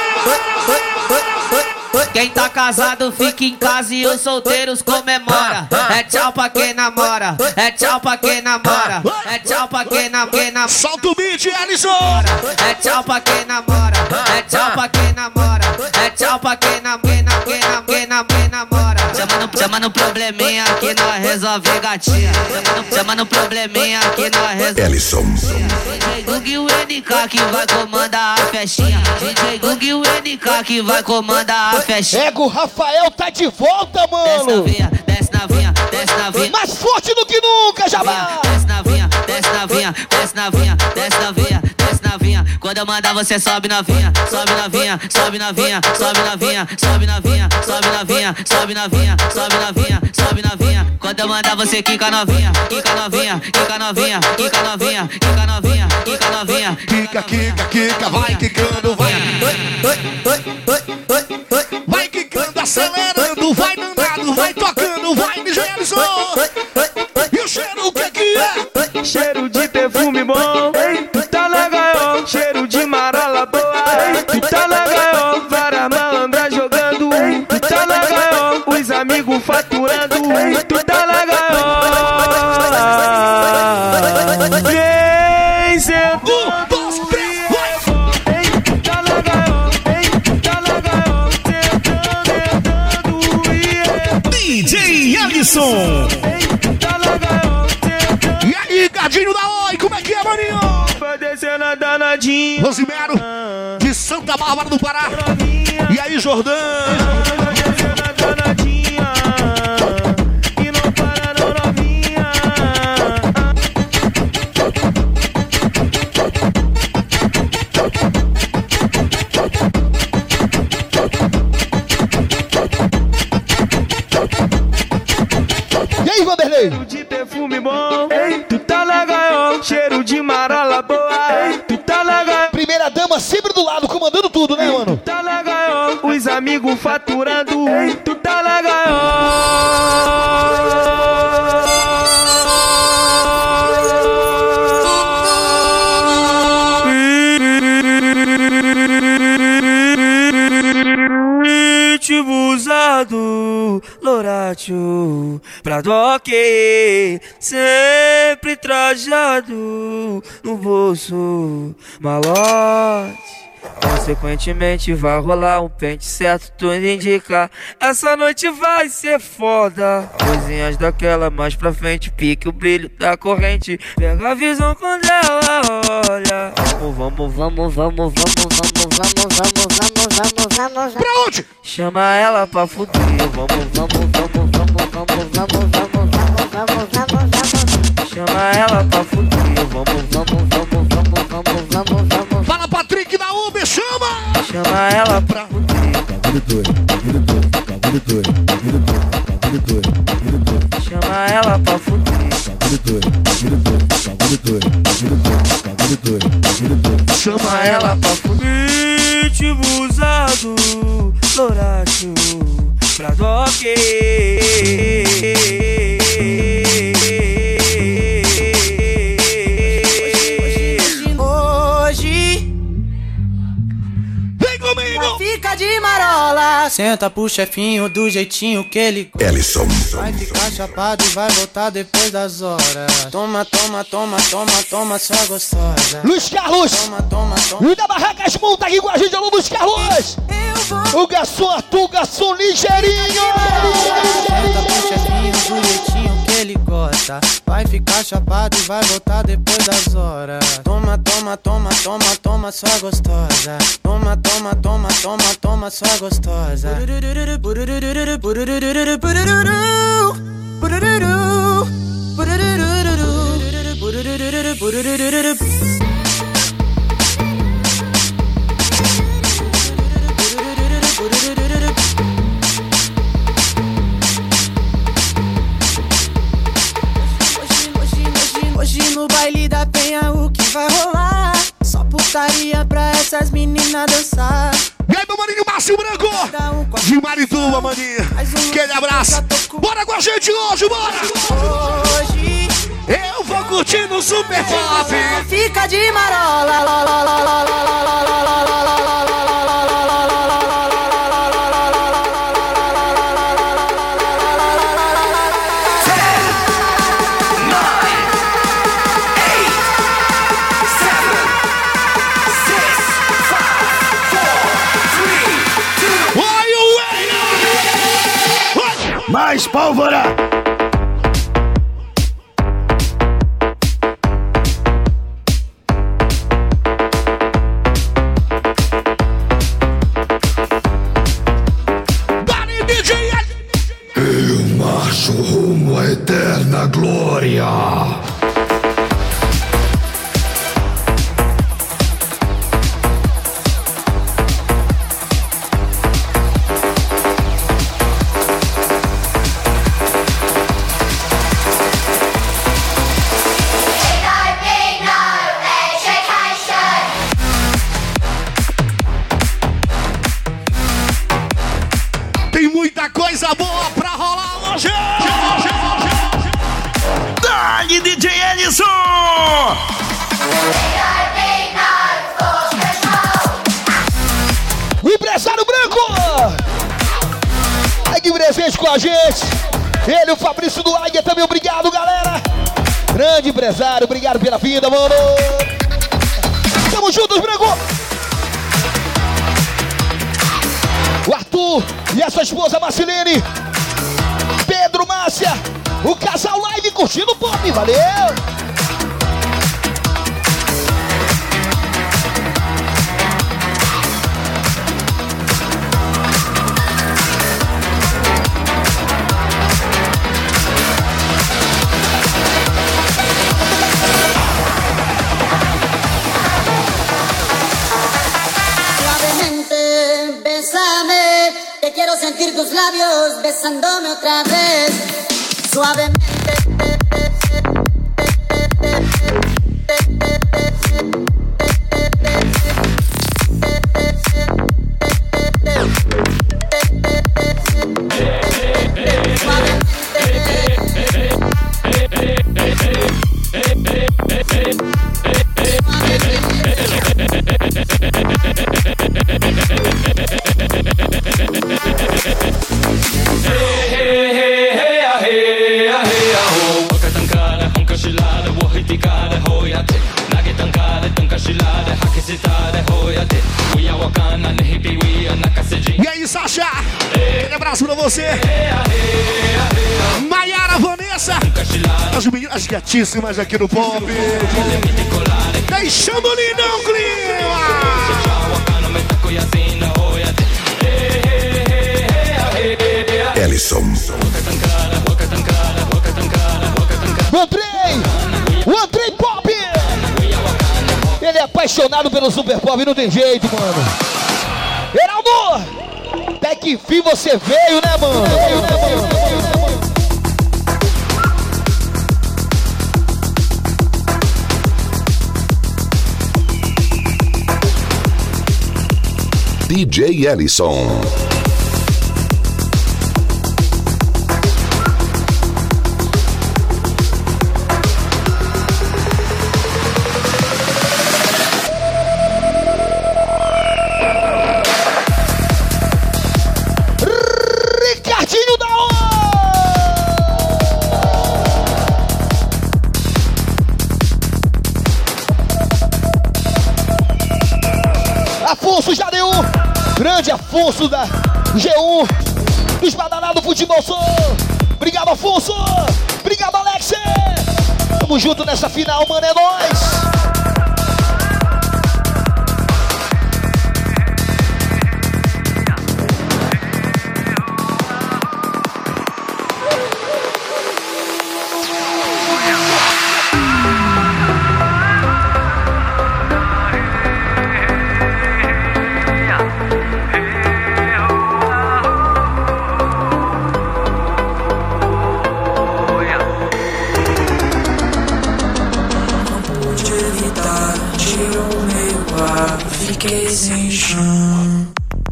Quem tá casado fica em casa e os solteiros comemora. É tchau pra quem namora, é tchau pra quem namora, é tchau pra quem namora. Solta o beat, Ellison! É tchau pra quem namora, é tchau pra quem namora, é tchau pra quem namora, quem namora, quem namora, namora. Chama no, chama no probleminha que nós resolve gatinha. Chama no, chama no probleminha que nós resolve. Ellison. D J Gug e o N K que vai comandar a festinha. D J Gug e o N K que vai comandar a festinha. Ego Rafael tá de volta, mano! Desce na vinha, desce na vinha, desce na vinha. Mais forte do que nunca, Jabá! Desce na vinha, desce na vinha, desce na vinha, desce na vinha, desce na vinha. Quando eu mandar você sobe na vinha, sobe na vinha, sobe na vinha, sobe na vinha, sobe na vinha, sobe na vinha, sobe na vinha, sobe na vinha, sobe na vinha. Quando eu mandar você quica novinha, quica novinha, quica novinha, quica novinha, quica novinha, quica novinha. Quica, quica, quica, vai quicando, vai. Vai quicando, acelerando, vai mandando, vai tocando, vai, D J Ellison. E o cheiro, o que que é? Cheiro de perfume bom, tu tá na gaiola. Cheiro de marola boa, tu tá na gaiola. Para malandra jogando, tu tá na gaiola. Os amigos faturando, tu tá na gaiola. Vem, senta. Um, dois, três, vai. Tá na gaiola, tá na gaiola. Sentando, sentando, D J Ellison. E aí, Gadinho da Oi, como é que é, maninho? Vai descendo a danadinha. Rosimero, de Santa Bárbara do Pará. E aí, Jordão? Vai descendo a danadinha. E não para não, novinha. E aí, Vanderlei? Cheiro de perfume bom, tu tá na gaiola. Cheiro de marola boa, tu tá na gaiola. Primeira dama sempre do lado, comandando tudo, né, mano? Tá na gaiola. Os amigos faturando, tu tá na gaiola. Ritmo usado, Loratio, pra doque, sempre trajado no bolso, malote. Consequentemente vai rolar um pente certo, tudo indica. Essa noite vai ser foda. Coisinhas daquela mais pra frente, pique o brilho da corrente. Pega a visão quando ela olha. Vamos, vamos, vamos, vamos, vamos, vamos, vamos, vamos, vamos, vamos, vamos. Pra onde? Chama ela pra fuder. Vamos, vamos, vamos, vamos, vamos, vamos, vamos, vamos, vamos, vamos, vamos. Chama ela pra fuder. Vamos, vamos, vamos, vamos, vamos, vamos, vamos. Fala, Patrick da Uber, chama! Chama ela pra chama ela pra fuder. Chama ela pra fuder. Ritmo usado, Loratio, pra doque. Fica de marola. Senta pro chefinho do jeitinho que ele Ellison. Vai ficar chapado e vai voltar depois das horas. Toma, toma, toma, toma, toma, sua gostosa. Luiz Carlos. Toma, toma, toma. E da Barracas Multa aqui com a gente, alô Luiz Carlos. O garçom Arthur, garçom ligeirinho. Senta pro chefinho do jeitinho que ele gosta. Vai ficar chapado e vai voltar depois das horas. Toma, toma, toma, toma, toma, sua gostosa. Toma, toma, toma, toma, toma, sua gostosa. Hoje no baile da Penha o que vai rolar? Só putaria pra essas meninas dançar. E aí, meu maninho Márcio Branco, de Marituba, maninho. Aquele abraço. Bora com a gente hoje, bora! Hoje eu vou curtindo o Super Pop. Fica de marola. Mais pólvora! Dani D J! Eu marcho rumo à eterna glória. Coisa boa pra rolar hoje! Dali D J Ellison! O empresário branco! Aqui presente com a gente. Ele, o Fabrício do Águia também, obrigado, galera! Grande empresário, obrigado pela vida, mano! Tamo juntos, branco! O Arthur e a sua esposa Marcelene, Pedro, Márcia, o casal live curtindo o pop, valeu! Suavemente, bésame, que quiero sentir tus labios besándome otra vez. Suavemente. abraço pra você. Maiara, Vanessa. As meninas gatíssimas aqui no Pop. Deixando o lindão, clima. Ellison. O Andrei! O Andrei Pop! Ele é apaixonado pelo Super Pop, não tem jeito, mano. Heraldo! Até que enfim você veio, né, mano? Veio, né, mano? D J Ellison. Ricardinho da O! Afonso já deu um. Grande Afonso da G um, dos Badalados Futebol Sul. Obrigado, Afonso. Obrigado, Alex. Tamo junto nessa final, mano, é nóis. Fiquei sem chão.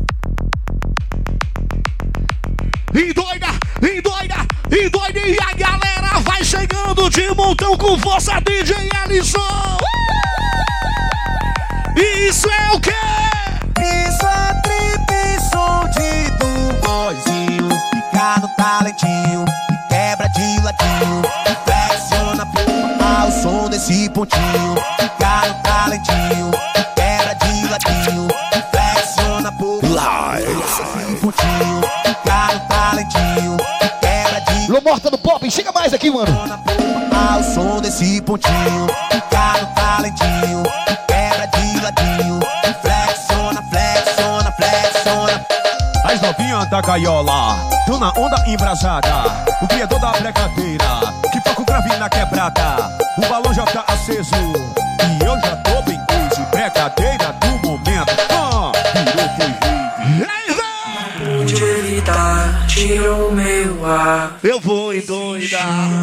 E doida, e doida, e doida. E a galera vai chegando de montão com força, D J Ellison. Isso é o quê? Isso é trip, som de do boyzinho. Fica no talentinho, e quebra de ladinho. Flexiona pro ao som desse pontinho. Fica no talentinho. Flexiona por live. Pontinho, cara, talentinho. Quebra de. Lô Morta do Pop, chega mais aqui, mano. Ao som desse pontinho, cara, talentinho. Quebra de ladinho. Flexiona, flexiona, flexiona. As novinhas da gaiola, tô na onda embrasada. O criador da brincadeira, que toca o grave na quebrada. O balão já tá aceso e eu já tô bem crazy. Brincadeira do momento, ah, virou foi rave. Pude evitar, tirou meu ar. Eu vou endoidar.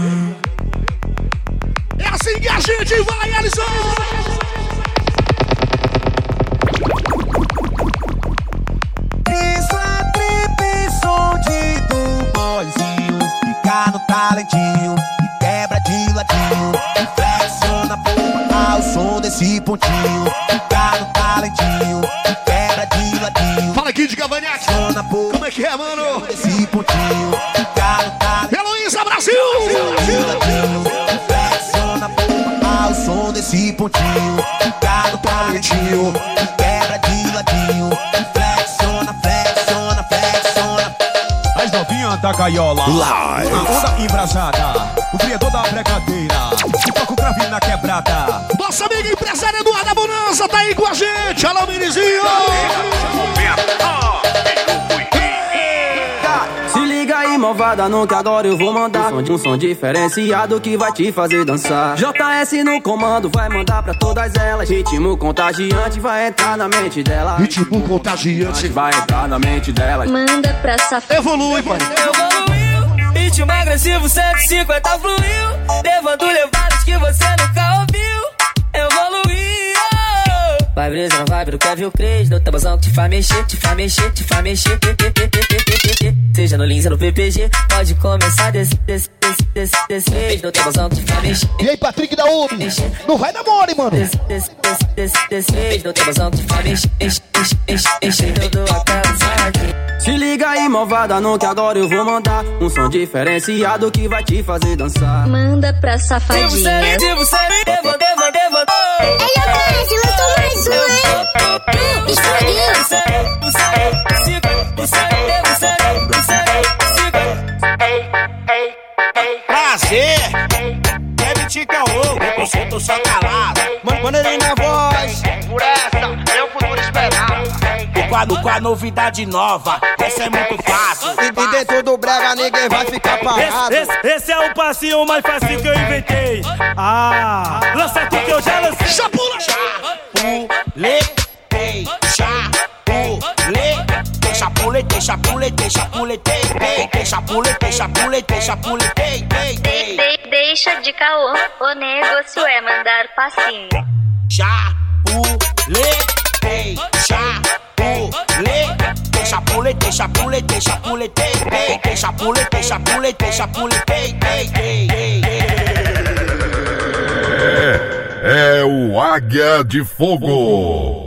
É assim que a gente vai, Ellison. Isso é trip, som de do boyzinho. Fica no talentinho e quebra de ladinho. Flexiona por ao som desse pontinho. Fica no talentinho e quebra de ladinho. Fala aqui de Cavanhaque. Como é que é, mano? Esse pontinho. Fica no talentinho. Heloísa Brasil! Flexiona por ao som desse pontinho. Fica no talentinho e quebra de ladinho. Flexiona, flexiona, flexiona. As novinhas da gaiola, live. Na onda embrasada, o criador da brincadeira, que toca o grave na quebrada. Nossa amiga empresária Eduarda Bonança tá aí com a gente. Alô, Mirizinho! Se liga aí, malvada, no que agora eu vou mandar um som, um som diferenciado que vai te fazer dançar. J S no comando, vai mandar pra todas elas. Ritmo contagiante vai entrar na mente dela. Ritmo contagiante vai entrar na mente dela. Manda pra safada. Evolui, pai. Evoluiu, ritmo agressivo cento e cinquenta fluiu. Levando levadas que você nunca ouviu. Evoluiu. Vai brisa, vai pro Kevin Cres. Do tabuzão que te faz mexer, te faz mexer, te faz mexer. Seja no Lins ou no P P G, pode começar desse, desse, desse, desse, desse mês. Do tabuzão que te faz mexer. E aí, Patrick da U B? Não vai dar mole, mano. Desse, desse, desse, desse, desse mês. Do tabuzão que te faz mexer, enche, enche, enche, enche. Eu dou a casa aqui. Se liga aí, malvada, no que agora eu vou mandar um som diferenciado que vai te fazer dançar. Manda pra safadinha. Devo ser, devo ser, devo, devo, devo. Ei, Lucas, lançou mais um, hein? Explodiu. Você, você, você, você, você, você, quadro com a novidade nova, essa é muito fácil. E, e dentro do brega ninguém vai ficar parado. Esse, esse, esse é o passinho mais fácil que eu inventei. Ah, lança aqui que eu já lancei. Chapula! Chapuletei, chapuletei, chapuletei, chapuletei, chapuletei, chapuletei, chapuletei, chapuletei, Deixa de caô, o negócio é mandar passinho. Chapuletei, chapuletei, chapuletei, chapuletei, chapuletei, chapuletei, chapuletei, chapuletei. É, é o Águia de Fogo.